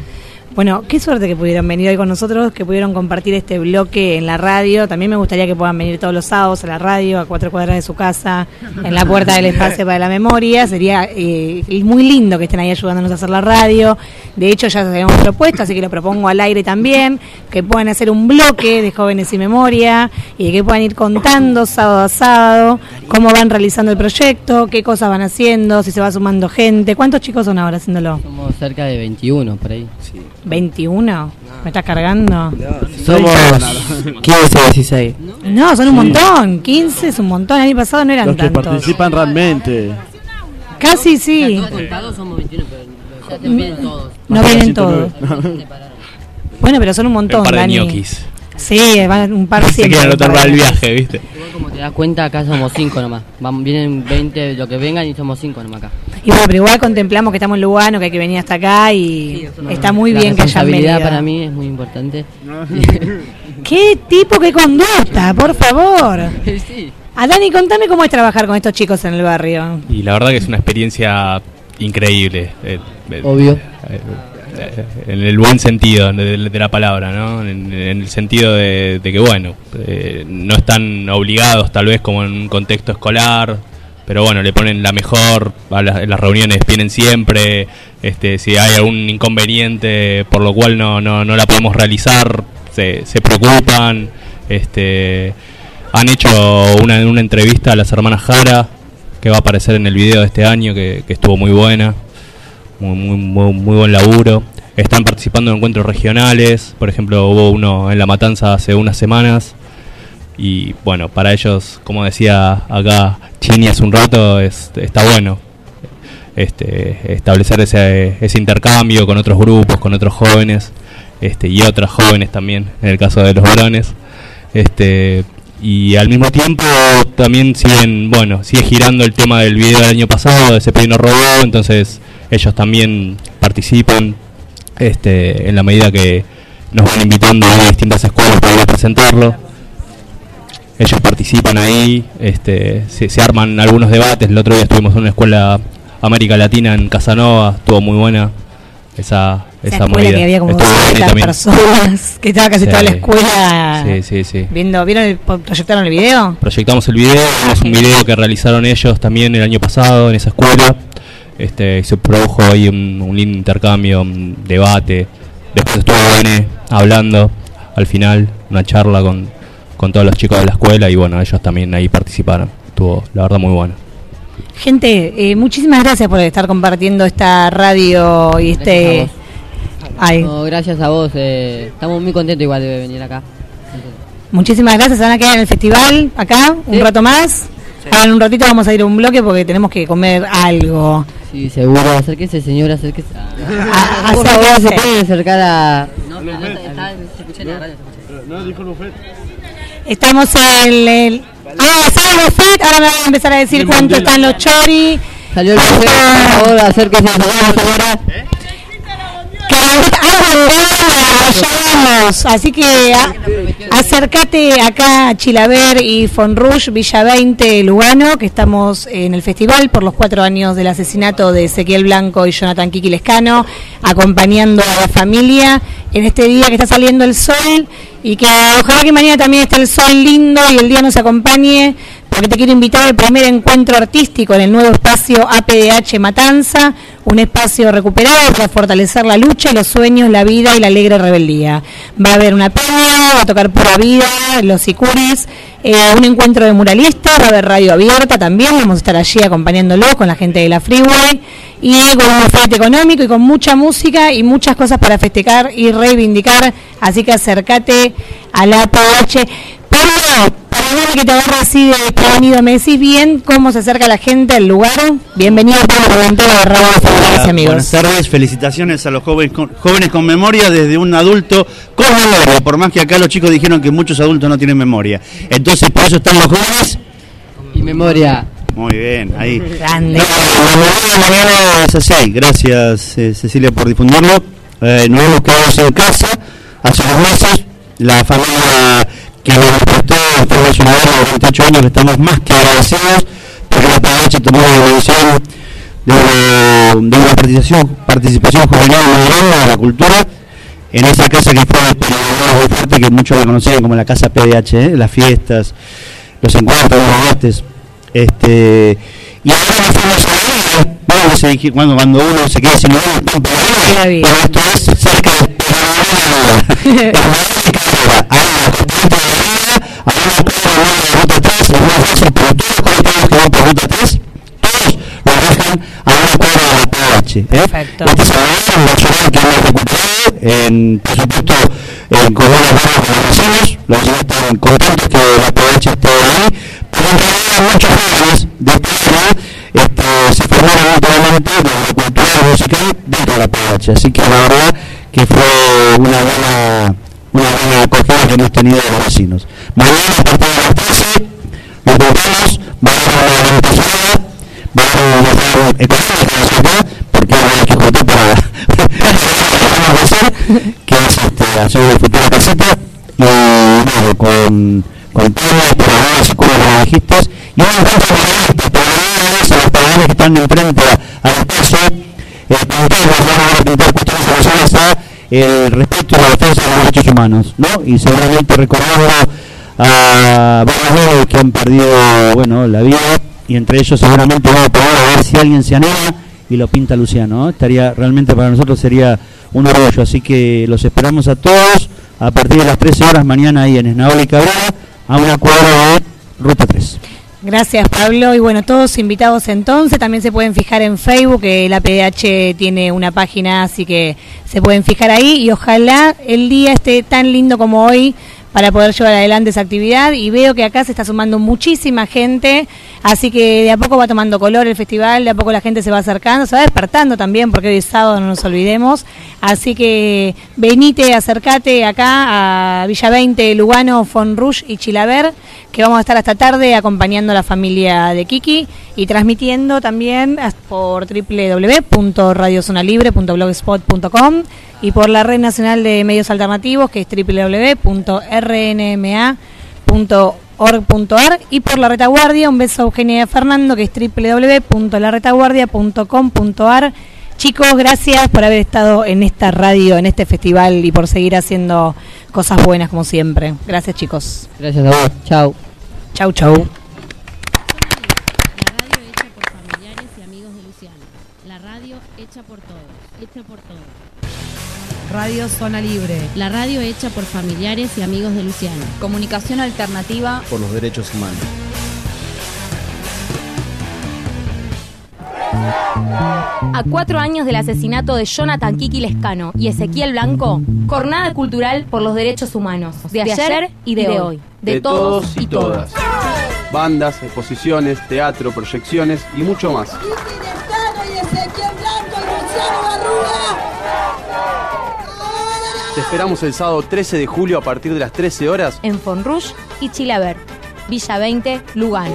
Bueno, qué suerte que pudieron venir hoy con nosotros, que pudieron compartir este bloque en la radio. También me gustaría que puedan venir todos los sábados a la radio, a 4 cuadras de su casa, en la puerta del espacio para la memoria. Sería muy lindo que estén ahí ayudándonos a hacer la radio. De hecho, ya se habíamos propuesto, así que lo propongo al aire también, que puedan hacer un bloque de Jóvenes y Memoria y que puedan ir contando sábado a sábado cómo van realizando el proyecto, qué cosas van haciendo, si se va sumando gente. ¿Cuántos chicos son ahora haciéndolo? Somos cerca de 21 por ahí. Sí. ¿21? ¿Me estás cargando? Somos 15, 16. No, son un montón. 15 es un montón. El año pasado no eran los que tantos. participan realmente. Casi sí. Todos contados somos 21, pero no vienen todos. No vienen todos. Bueno, pero son un montón, un par de Dani. ñoquis. Sí, van un par Se siempre. quieren anotar para el viaje, ¿viste? Igual como te das cuenta, acá somos 5 nomás. Vienen 20 lo que vengan y somos 5 nomás acá. Y bueno, pero igual contemplamos que estamos en Lugano, que hay que venir hasta acá y está muy bien que hayan venido. La responsabilidad para mí es muy importante. ¿Qué tipo, qué conducta, por favor? Sí. A Dani, contame cómo es trabajar con estos chicos en el barrio. Y la verdad que es una experiencia increíble. Obvio. En el buen sentido de la palabra, ¿no? En el sentido de que, bueno, no están obligados tal vez como en un contexto escolar, pero bueno, le ponen la mejor, en las reuniones vienen siempre, si hay algún inconveniente por lo cual no la podemos realizar, se preocupan, han hecho una entrevista a las hermanas Jara, que va a aparecer en el video de este año, que estuvo muy buena. Muy buen laburo. Están participando en encuentros regionales. Por ejemplo, hubo uno en La Matanza hace unas semanas. Y bueno, para ellos, como decía acá Chini hace un rato, está bueno establecer ese intercambio con otros grupos, con otros jóvenes y otras jóvenes también, en el caso de los varones. Y al mismo tiempo también sigue girando el tema del video del año pasado, de Cepillín Robó. Entonces ellos también participan en la medida que nos van invitando a distintas escuelas para ir a presentarlo. Ellos participan ahí, se arman algunos debates. El otro día estuvimos en una escuela América Latina en Casanova, estuvo muy buena esa movida. Que había como 200 personas, que estaba casi toda la escuela. Sí. ¿Proyectaron el video? Proyectamos el video, es un video que realizaron ellos también el año pasado en esa escuela. Se produjo ahí un lindo intercambio, un debate. Después estuvo Bené hablando al final, una charla con todos los chicos de la escuela y bueno, ellos también ahí participaron. Estuvo la verdad muy bueno. Gente, muchísimas gracias por estar compartiendo esta radio y gracias a vos, estamos muy contentos igual de venir acá. Muchísimas gracias, se van a quedar en el festival acá un rato más. Ahora en un ratito vamos a ir a un bloque porque tenemos que comer algo. Sí, seguro, acérquese señora, acérquese. Por favor, se pueden acercar a... No, se escucha en la radio. No, dijo el buffet. Estamos en el... sale el buffet, ahora me van a empezar a decir cuánto están los choris. Salió el buffet, por favor, acérquese señora. Así que acércate acá a Chilaver y Fonrush, Villa 20, Lugano, que estamos en el festival por los 4 años del asesinato de Ezequiel Blanco y Jonathan Kiki Lescano, acompañando a la familia en este día que está saliendo el sol y que ojalá que mañana también esté el sol lindo y el día nos acompañe, porque te quiero invitar al primer encuentro artístico en el nuevo espacio APDH Matanza, un espacio recuperado para fortalecer la lucha, los sueños, la vida y la alegre rebeldía. Va a haber una peña, va a tocar Pura Vida, Los Sicuris, un encuentro de muralistas, va a haber radio abierta también, vamos a estar allí acompañándolos con la gente de la Freeway, y con un oferta económico y con mucha música y muchas cosas para festejar y reivindicar, así que acércate a la APDH. Pablo, para ver que te agarra así de prevenido, ¿me decís bien cómo se acerca la gente al lugar? Bienvenido a Pablo Reventura de Radio Familiares y Amigos. Buenas tardes, felicitaciones a los jóvenes con memoria desde un adulto con memoria, por más que acá los chicos dijeron que muchos adultos no tienen memoria. Entonces, por eso están los jóvenes y memoria. Muy bien, ahí. Grande. Es así, gracias Cecilia por difundirlo. Nos hemos quedado en casa hace unos meses, la familia que nos prestó después de una hora de 28 años, que estamos más que agradecidos, porque la PDH tomó la decisión de una participación juvenil muy grande de la cultura, en esa casa que fue muy fuerte, que muchos la conocían como la casa PDH, las fiestas, los encuentros, los debates. Y ahora cuando uno se queda sin lugar, esto es cerca de Perfecto. En por supuesto en colores vecinos, los que están contentos que la PH esté ahí, pero en realidad muchos jóvenes de se formaron últimamente de la cultura musical dentro de la PH, así que la verdad que fue una buena acogida que hemos tenido de los vecinos. Mañana a partir de las 13 nos volvemos, vamos a la organización, vamos a dejar económica en la ciudad, porque hay que juntar para que es hacer una futura casita y bueno, con todos los escuelas de bajistas y un encuentro a los padres que están enfrente al espacio van a pintar cuestiones relacionadas a el respeto y la defensa de los derechos humanos, ¿no? Y seguramente recordando a varios que han perdido la vida, y entre ellos seguramente vamos a poder ver si alguien se anima y lo pinta Luciano, ¿no? Estaría realmente, para nosotros sería un orgullo, así que los esperamos a todos a partir de las 13 horas mañana ahí en Esnaola y Cabrera, a una cuadra de Ruta 3. Gracias, Pablo. Y bueno, todos invitados entonces. También se pueden fijar en Facebook, que la PDH tiene una página, así que se pueden fijar ahí. Y ojalá el día esté tan lindo como hoy para poder llevar adelante esa actividad. Y veo que acá se está sumando muchísima gente, así que de a poco va tomando color el festival, de a poco la gente se va acercando, se va despertando también, porque hoy es sábado, no nos olvidemos. Así que venite, acercate acá a Villa 20, Lugano, Fonrush y Chilaver, que vamos a estar hasta tarde acompañando a la familia de Kiki y transmitiendo también por www.radiozonalibre.blogspot.com y por la Red Nacional de Medios Alternativos, que es www.rnma.org.ar, y por La Retaguardia. Un beso a Eugenia y Fernando, que es www.laretaguardia.com.ar. Chicos, gracias por haber estado en esta radio, en este festival, y por seguir haciendo cosas buenas como siempre. Gracias, chicos. Gracias a vos. Chau. Chau, chau. La radio hecha por familiares y amigos de Luciano. La radio hecha por todos. Hecha por todos. Radio Zona Libre. La radio hecha por familiares y amigos de Luciano. Comunicación alternativa por los derechos humanos. A 4 años del asesinato de Jonathan Kiki Lescano y Ezequiel Blanco, jornada cultural por los derechos humanos, de ayer y de hoy, de todos y todas. Bandas, exposiciones, teatro, proyecciones y mucho más. Kiki Lescano y Ezequiel Blanco y Luciano Arruga. Te esperamos el sábado 13 de julio a partir de las 13 horas en Fonrush y Chilaver, Villa 20, Lugano.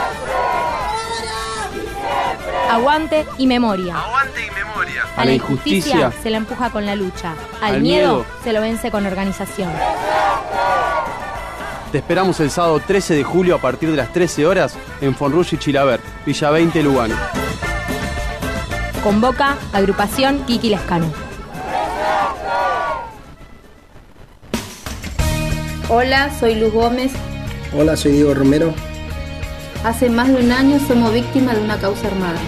Aguante y memoria. Aguante y memoria. A la injusticia se la empuja con la lucha. Al miedo se lo vence con organización. Te esperamos el sábado 13 de julio a partir de las 13 horas en Fonrush y Chilaver, Villa 20, Lugano. Convoca Agrupación Kiki Lescano. Hola, soy Luz Gómez. Hola, soy Diego Romero. Hace más de un año somos víctimas de una causa armada.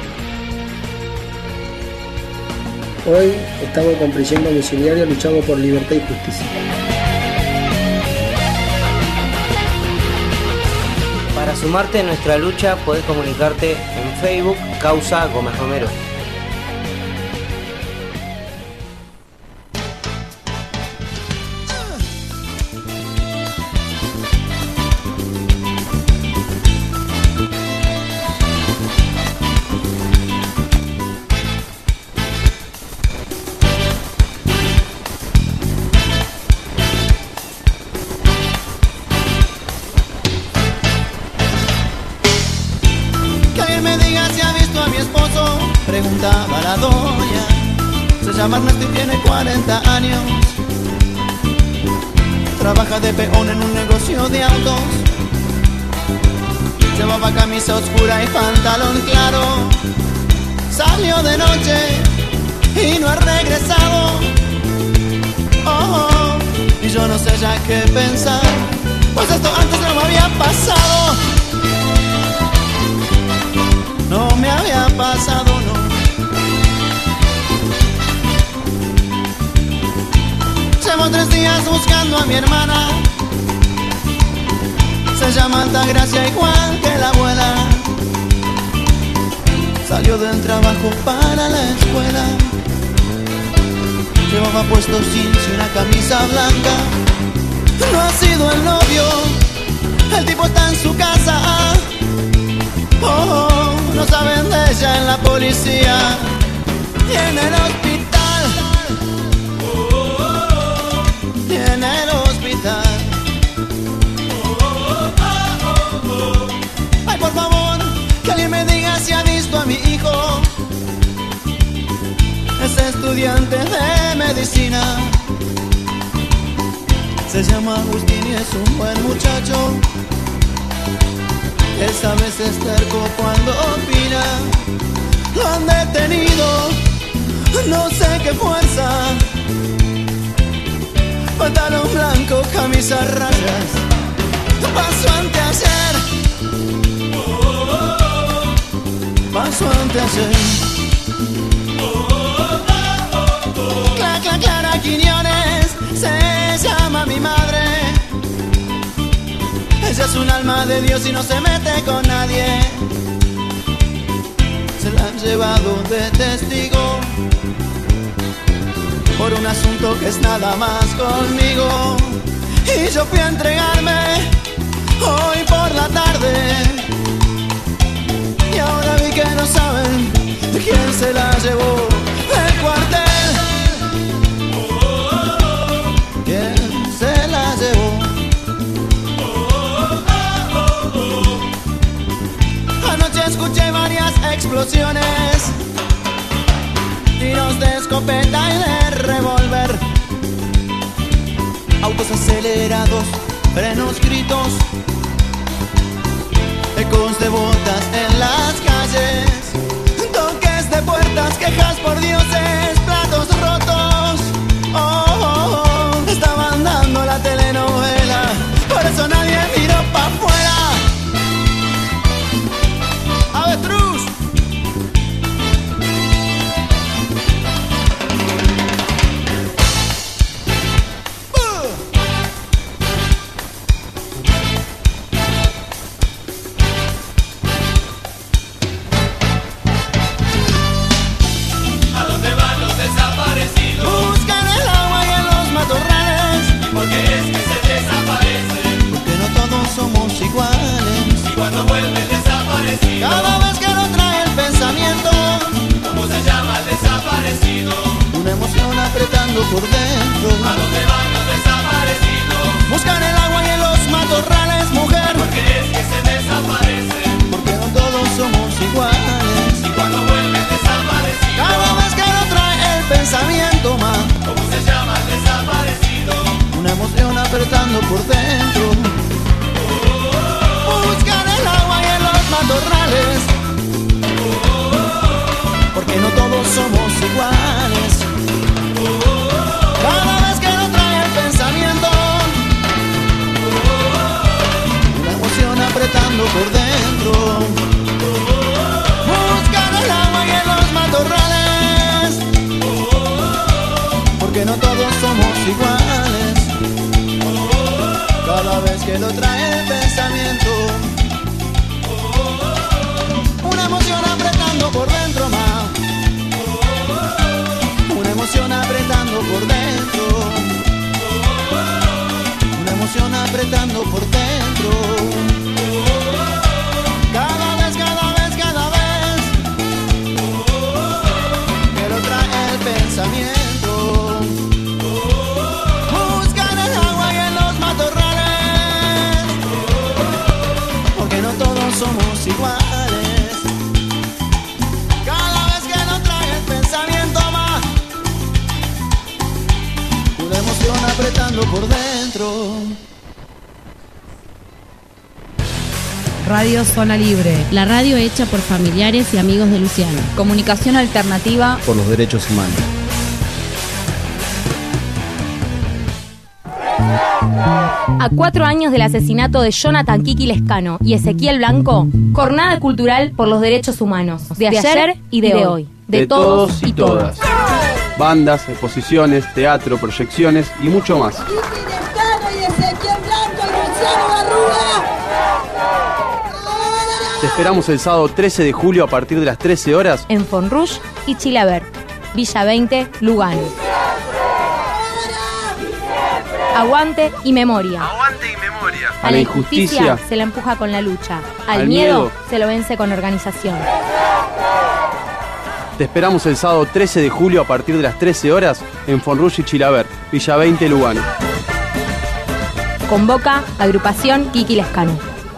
Hoy estamos con prisión domiciliaria, luchamos por libertad y justicia. Para sumarte a nuestra lucha, podés comunicarte en Facebook, Causa Gómez Romero. Preguntaba la doña, se llama Ernesto y tiene 40 años. Trabaja de peón en un negocio de autos. Llevaba camisa oscura y pantalón claro. Salió de noche y no ha regresado. Y yo no sé ya qué pensar, pues esto antes no me había pasado. No me había pasado, no. Llevo 3 días buscando a mi hermana. Se llama Altagracia, igual que la abuela. Salió del trabajo para la escuela. Llevaba puesto jeans y una camisa blanca. No ha sido el novio, el tipo está en su casa. No saben de ella en la policía y en el hospital. Y en el hospital. Ay, por favor, que alguien me diga si ha visto a mi hijo. Es estudiante de medicina. Se llama Agustín y es un buen muchacho. Esa vez es terco cuando opina. Lo han detenido, no sé qué fuerza. Pantalón blanco, camisa a rayas. Pasó anteayer. Pasó anteayer. Clara Quiñones se llama mi madre. Ella es un alma de Dios y no se mete con nadie. Se la han llevado de testigo por un asunto que es nada más conmigo. Y yo fui a entregarme hoy por la tarde. Y ahora vi que no saben de quién se la llevó del cuartel. ¿Quién se la llevó? Anoche escuché varias explosiones, tiros de escopeta y de revólver, autos acelerados, frenos, gritos, ecos de botas en las calles, toques de puertas, quejas por dioses, platos rotos. Estaban dando la telenovela, por eso nadie miró pa' afuera. ¡Avestruz! ¿A dónde van los desaparecidos? Buscan el agua y en los matorrales. ¿Y por qué es que se desaparecen? Porque no todos somos iguales. Y cuando vuelve el desaparecido, cada vez que lo trae el pensamiento. ¿cómo se llama el desaparecido? Una emoción apretando por dentro. ¿A dónde van los desaparecidos? Buscan el agua y en los matorrales, mujer. ¿Por qué es que se desaparecen? Porque no todos somos iguales. Y cuando vuelve el desaparecido, cada vez que lo trae el pensamiento, ma. ¿cómo se llama el desaparecido? Una emoción apretando por dentro. Buscan el agua y en los matorrales. Porque no todos somos iguales. Cada vez que lo trae el pensamiento, una emoción apretando por dentro. Buscan el agua y en los matorrales. Porque no todos somos iguales. Cada vez que lo trae el pensamiento, una emoción apretando por dentro, ma. Una emoción apretando por dentro. Una emoción apretando por dentro. Cada vez que lo trae el pensamiento. Buscan el agua y en los matorrales. Porque no todos somos iguales. Cada vez que lo trae el pensamiento, ma. Una emoción apretando por dentro. Radio Zona Libre. La radio hecha por familiares y amigos de Luciano. Comunicación alternativa por los derechos humanos. A 4 años del asesinato de Jonathan Kiki Lescano y Ezequiel Blanco, jornada cultural por los derechos humanos, de ayer y de hoy, de todos y todas. Bandas, exposiciones, teatro, proyecciones y mucho más. Kiki Lescano y Ezequiel Blanco y Luciano Arruga. Te esperamos el sábado 13 de julio a partir de las 13 horas en Fonrush y Chilavert, Villa 20, Lugano. Aguante y memoria. Aguante y memoria. A la injusticia se la empuja con la lucha. Al miedo se lo vence con organización. Te esperamos el sábado 13 de julio a partir de las 13 horas en Fonrush y Chilavert, Villa 20, Lugano. Convoca Agrupación Kiki Lescano.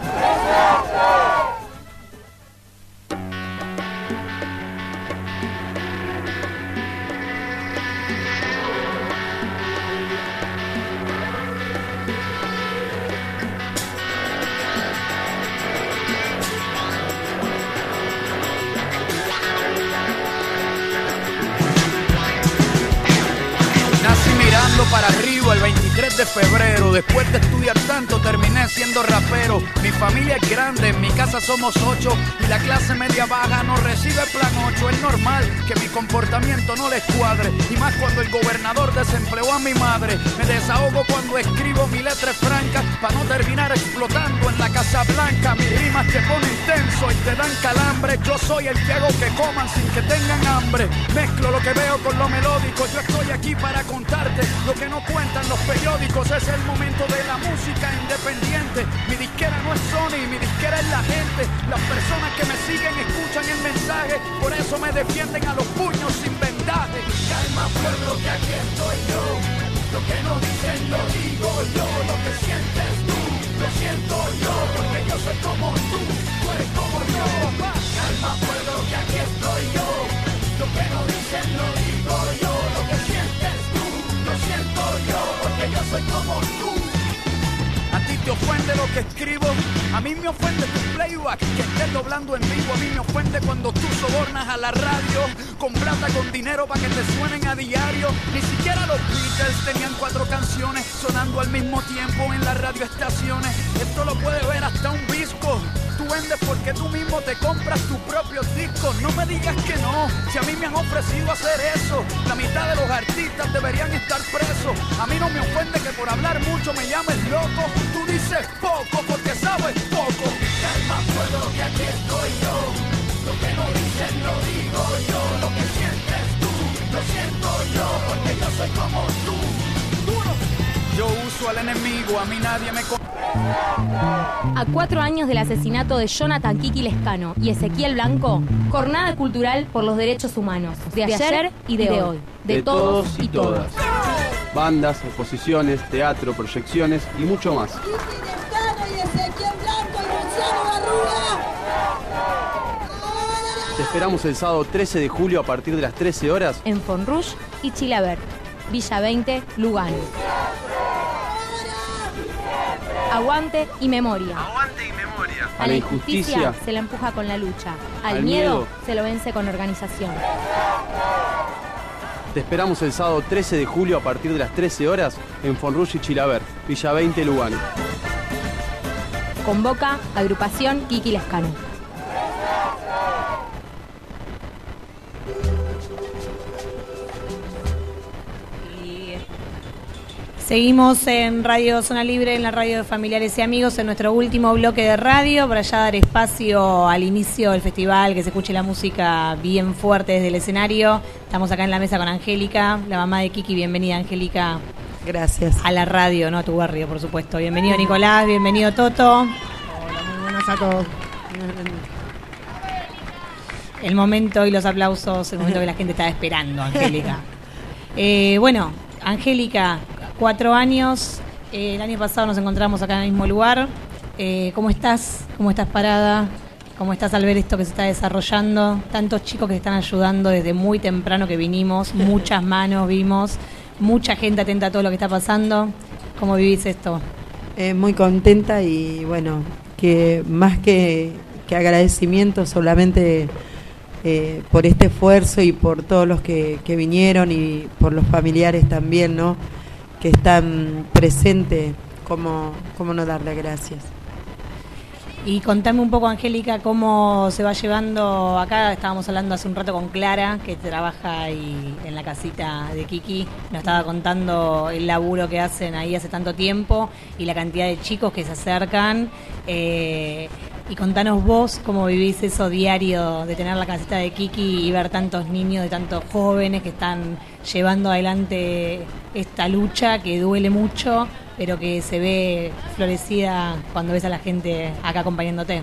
Para arriba el 23 de febrero. Después de estudiar tanto terminé siendo rapero. Mi familia es grande, en mi casa somos 8 y la clase media baja no recibe plan 8. Es normal que mi comportamiento no les cuadre, y más cuando el gobernador desempleó a mi madre. Me desahogo cuando escribo mi letra franca para no terminar explotando en la Casa Blanca. Mis rimas te ponen tenso y te dan calambre. Yo soy el que hago que coman sin que tengan hambre. Mezclo lo que veo con lo melódico. Yo estoy aquí para contarte lo que no cuentan los periódicos. Es el momento de la música independiente. Mi disquera no es Sony, mi disquera es la gente. Las personas que me siguen escuchan el mensaje, por eso me defienden a los puños sin vendaje. Calma pueblo, que aquí estoy yo. Lo que no dicen lo digo yo. Lo que sientes tú, lo siento yo. Porque yo soy como tú eres como yo. Calma pueblo, que aquí estoy yo. Lo que no dicen lo digo yo. Lo que sientes tú, lo siento yo, porque yo soy como tú. A ti te ofende lo que escribo, a mí me ofende tu playback, que estés doblando en vivo. A mí me ofende cuando tú sobornas a la radio con plata, con dinero para que te suenen a diario. Ni siquiera los Beatles tenían 4 canciones sonando al mismo tiempo en las radioestaciones. Esto lo puede ver hasta un visco. Tú vendes porque tú mismo te compras tus propios discos. No me digas que no, si a mí me han ofrecido hacer eso. La mitad de los artistas deberían estar presos. A mí no me ofende que por hablar mucho me llames loco. Tú dices poco porque sabes poco. Calma pueblo, que aquí estoy yo. Lo que no dicen lo digo yo. Lo que sientes tú, lo siento yo, porque yo soy como tú. Yo uso al enemigo, a mí nadie me... A 4 años del asesinato de Jonathan Kiki Lescano y Ezequiel Blanco, jornada cultural por los derechos humanos, de ayer y de hoy, de todos y todas. Bandas, exposiciones, teatro, proyecciones y mucho más. Kiki Lescano y Ezequiel Blanco y Luciano Arruga. Te esperamos el sábado 13 de julio a partir de las 13 horas en Fonrush y Chilavert, Villa 20, Lugano. Aguante y memoria. Aguante y memoria. A la injusticia se la empuja con la lucha. Al miedo se lo vence con organización. Te esperamos el sábado 13 de julio a partir de las 13 horas en Fonrush y Chilavert, Villa 20, Lugano. Convoca Agrupación Kiki Lescano. Seguimos en Radio Zona Libre, en la radio de Familiares y Amigos, en nuestro último bloque de radio, para ya dar espacio al inicio del festival, que se escuche la música bien fuerte desde el escenario. Estamos acá en la mesa con Angélica, la mamá de Kiki. Bienvenida, Angélica. Gracias. A la radio, no a tu barrio, por supuesto. Bienvenido, Nicolás, bienvenido, Toto. Hola, muy buenas a todos. El momento y los aplausos, el momento que la gente estaba esperando, Angélica. Bueno, Angélica, 4 años, el año pasado nos encontramos acá en el mismo lugar. ¿Cómo estás? ¿Cómo estás parada? ¿Cómo estás al ver esto que se está desarrollando? Tantos chicos que están ayudando desde muy temprano que vinimos, muchas manos vimos, mucha gente atenta a todo lo que está pasando. ¿Cómo vivís esto? Muy contenta y bueno, que más que agradecimiento solamente por este esfuerzo y por todos los que vinieron y por los familiares también, ¿no?, que están presentes cómo no darle gracias. Y contame un poco, Angélica, cómo se va llevando acá. Estábamos hablando hace un rato con Clara, que trabaja ahí en la casita de Kiki. Nos estaba contando el laburo que hacen ahí hace tanto tiempo y la cantidad de chicos que se acercan. Y contanos vos cómo vivís eso diario de tener la casita de Kiki y ver tantos niños, de tantos jóvenes que están llevando adelante esta lucha que duele mucho, pero que se ve florecida cuando ves a la gente acá acompañándote.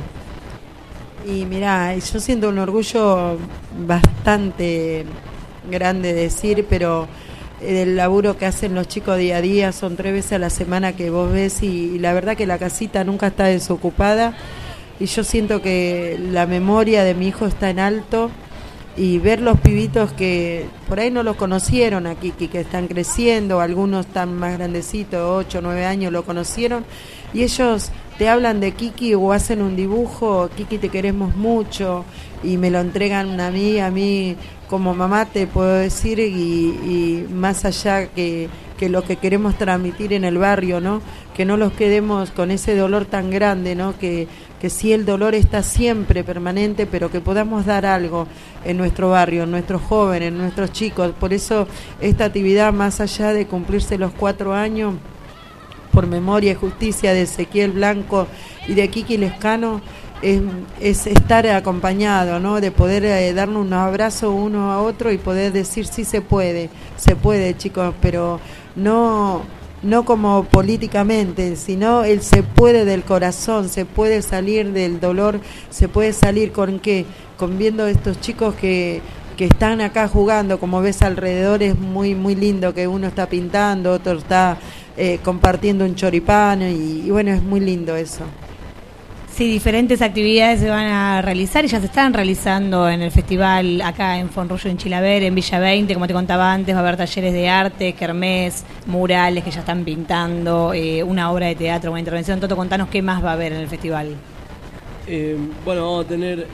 Y mirá, yo siento un orgullo bastante grande decir, pero el laburo que hacen los chicos día a día, son 3 veces a la semana que vos ves y la verdad que la casita nunca está desocupada y yo siento que la memoria de mi hijo está en alto y ver los pibitos que por ahí no los conocieron aquí, que están creciendo, algunos están más grandecitos, 8 o 9 años lo conocieron y ellos te hablan de Kiki o hacen un dibujo, Kiki te queremos mucho y me lo entregan a mí como mamá te puedo decir y más allá que lo que queremos transmitir en el barrio, ¿no? Que no los quedemos con ese dolor tan grande, ¿no? Que sí el dolor está siempre permanente, pero que podamos dar algo en nuestro barrio, en nuestros jóvenes, en nuestros chicos. Por eso esta actividad, más allá de cumplirse los 4 años, por memoria y justicia de Ezequiel Blanco y de Kiki Lescano, es estar acompañado, ¿no? De poder darnos un abrazo uno a otro y poder decir sí se puede chicos, pero no como políticamente, sino el se puede del corazón, se puede salir del dolor, se puede salir con viendo estos chicos que están acá jugando, como ves alrededor es muy muy lindo, que uno está pintando, otro está compartiendo un choripán y bueno, es muy lindo eso. Sí, diferentes actividades se van a realizar y ya se están realizando en el festival acá en Fonrullo, en Chilaver, en Villa 20, como te contaba antes, va a haber talleres de arte, kermés, murales que ya están pintando, una obra de teatro, una intervención. Toto, contanos qué más va a haber en el festival. Bueno, vamos a tener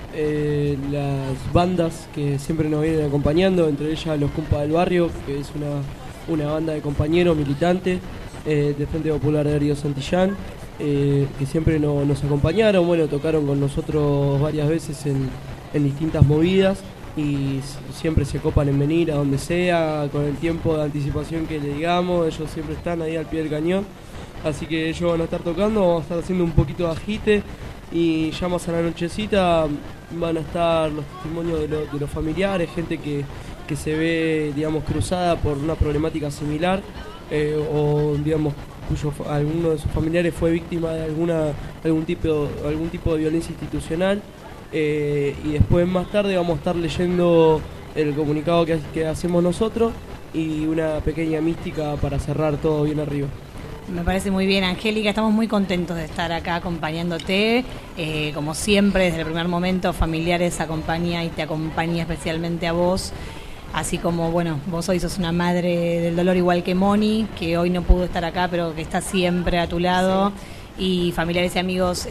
las bandas que siempre nos vienen acompañando, entre ellas Los Compas del Barrio, que es una banda de compañeros militantes del Frente Popular de Río Santillán, que siempre nos acompañaron, bueno, tocaron con nosotros varias veces en distintas movidas y siempre se copan en venir a donde sea, con el tiempo de anticipación que le digamos, ellos siempre están ahí al pie del cañón, así que ellos van a estar tocando, vamos a estar haciendo un poquito de agite y ya más a la nochecita van a estar los testimonios de los familiares, gente que se ve, digamos, cruzada por una problemática similar o, digamos, alguno de sus familiares fue víctima de algún tipo de violencia institucional y después más tarde vamos a estar leyendo el comunicado que hacemos nosotros y una pequeña mística para cerrar todo bien arriba. Me parece muy bien, Angélica, estamos muy contentos de estar acá acompañándote, como siempre desde el primer momento Familiares acompaña y te acompaña especialmente a vos. Así como, bueno, vos hoy sos una madre del dolor igual que Moni, que hoy no pudo estar acá, pero que está siempre a tu lado. Sí. Y Familiares y Amigos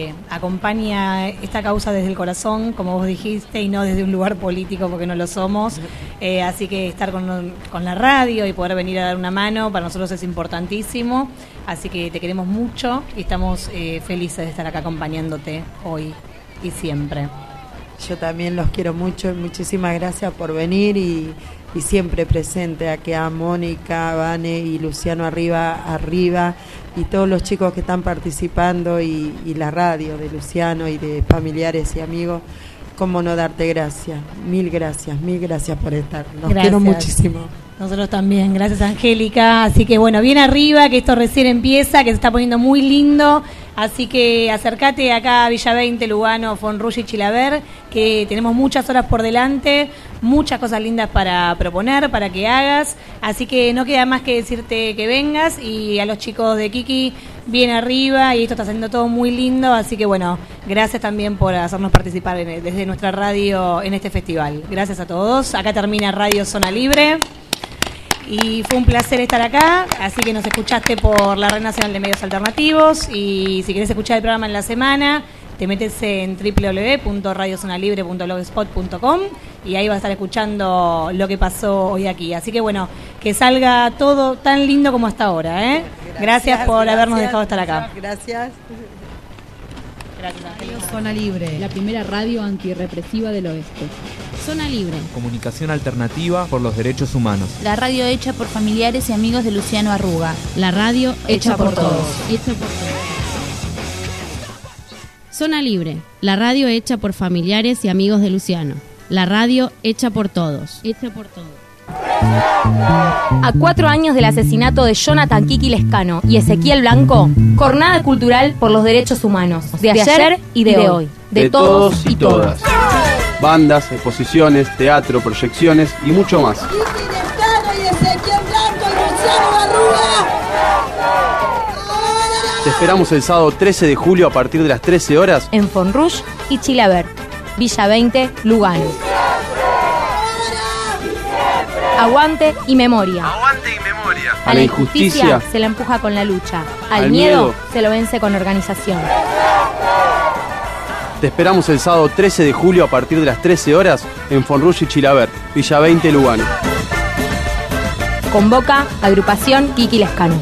acompaña esta causa desde el corazón, como vos dijiste, y no desde un lugar político, porque no lo somos. Así que estar con la radio y poder venir a dar una mano, para nosotros es importantísimo. Así que te queremos mucho y estamos felices de estar acá acompañándote hoy y siempre. Yo también los quiero mucho y muchísimas gracias por venir y siempre presente aquí a Mónica, Vane y Luciano arriba y todos los chicos que están participando y la radio de Luciano y de Familiares y Amigos. Cómo no darte gracias, mil gracias por estar. Los quiero muchísimo. Nosotros también, gracias Angélica. Así que bueno, bien arriba, que esto recién empieza, que se está poniendo muy lindo. Así que acércate acá a Villa 20, Lugano, Fonrullo y Chilaver, que tenemos muchas horas por delante, muchas cosas lindas para proponer, para que hagas. Así que no queda más que decirte que vengas y a los chicos de Kiki bien arriba y esto está saliendo todo muy lindo. Así que bueno, gracias también por hacernos participar desde nuestra radio en este festival. Gracias a todos. Acá termina Radio Zona Libre. Y fue un placer estar acá, así que nos escuchaste por la Red Nacional de Medios Alternativos y si querés escuchar el programa en la semana, te metes en www.radiozonalibre.blogspot.com y ahí vas a estar escuchando lo que pasó hoy aquí. Así que bueno, que salga todo tan lindo como hasta ahora, ¿eh? Gracias por habernos dejado estar acá. Gracias. Radio Zona Libre, la primera radio antirrepresiva del oeste. Zona Libre. Comunicación alternativa por los derechos humanos. La radio hecha por familiares y amigos de Luciano Arruga. La radio hecha por todos. Zona Libre, la radio hecha por familiares y amigos de Luciano. La radio hecha por todos. A 4 años del asesinato de Jonathan Kiki Lescano y Ezequiel Blanco, jornada cultural por los derechos humanos, de ayer y de hoy, de todos y todas. Bandas, exposiciones, teatro, proyecciones y mucho más. Kiki Lescano y Ezequiel Blanco y Luciano Arruga. Te esperamos el sábado 13 de julio a partir de las 13 horas en Fonrush y Chilaver, Villa 20, Lugano. Aguante y memoria. A la injusticia se la empuja con la lucha. Al miedo se lo vence con organización. Te esperamos el sábado 13 de julio a partir de las 13 horas en Fonrush y Chilaver, Villa 20, Lugano. Convoca Agrupación Kiki Lescano.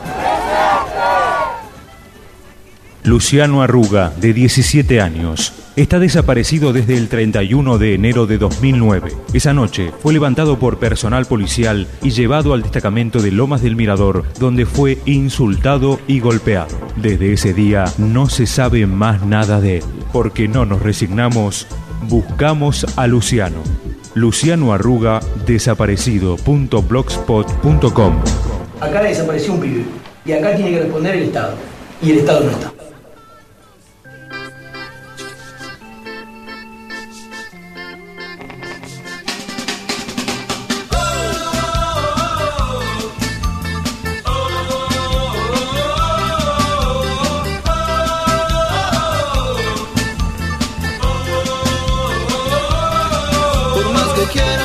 Luciano Arruga, de 17 años, está desaparecido desde el 31 de enero de 2009. Esa noche fue levantado por personal policial y llevado al destacamento de Lomas del Mirador, donde fue insultado y golpeado. Desde ese día no se sabe más nada de él. Porque no nos resignamos, buscamos a Luciano. Luciano Arruga, desaparecido.blogspot.com. Acá desapareció un pibe. Y acá tiene que responder el Estado. Y el Estado no está. Por más que quiera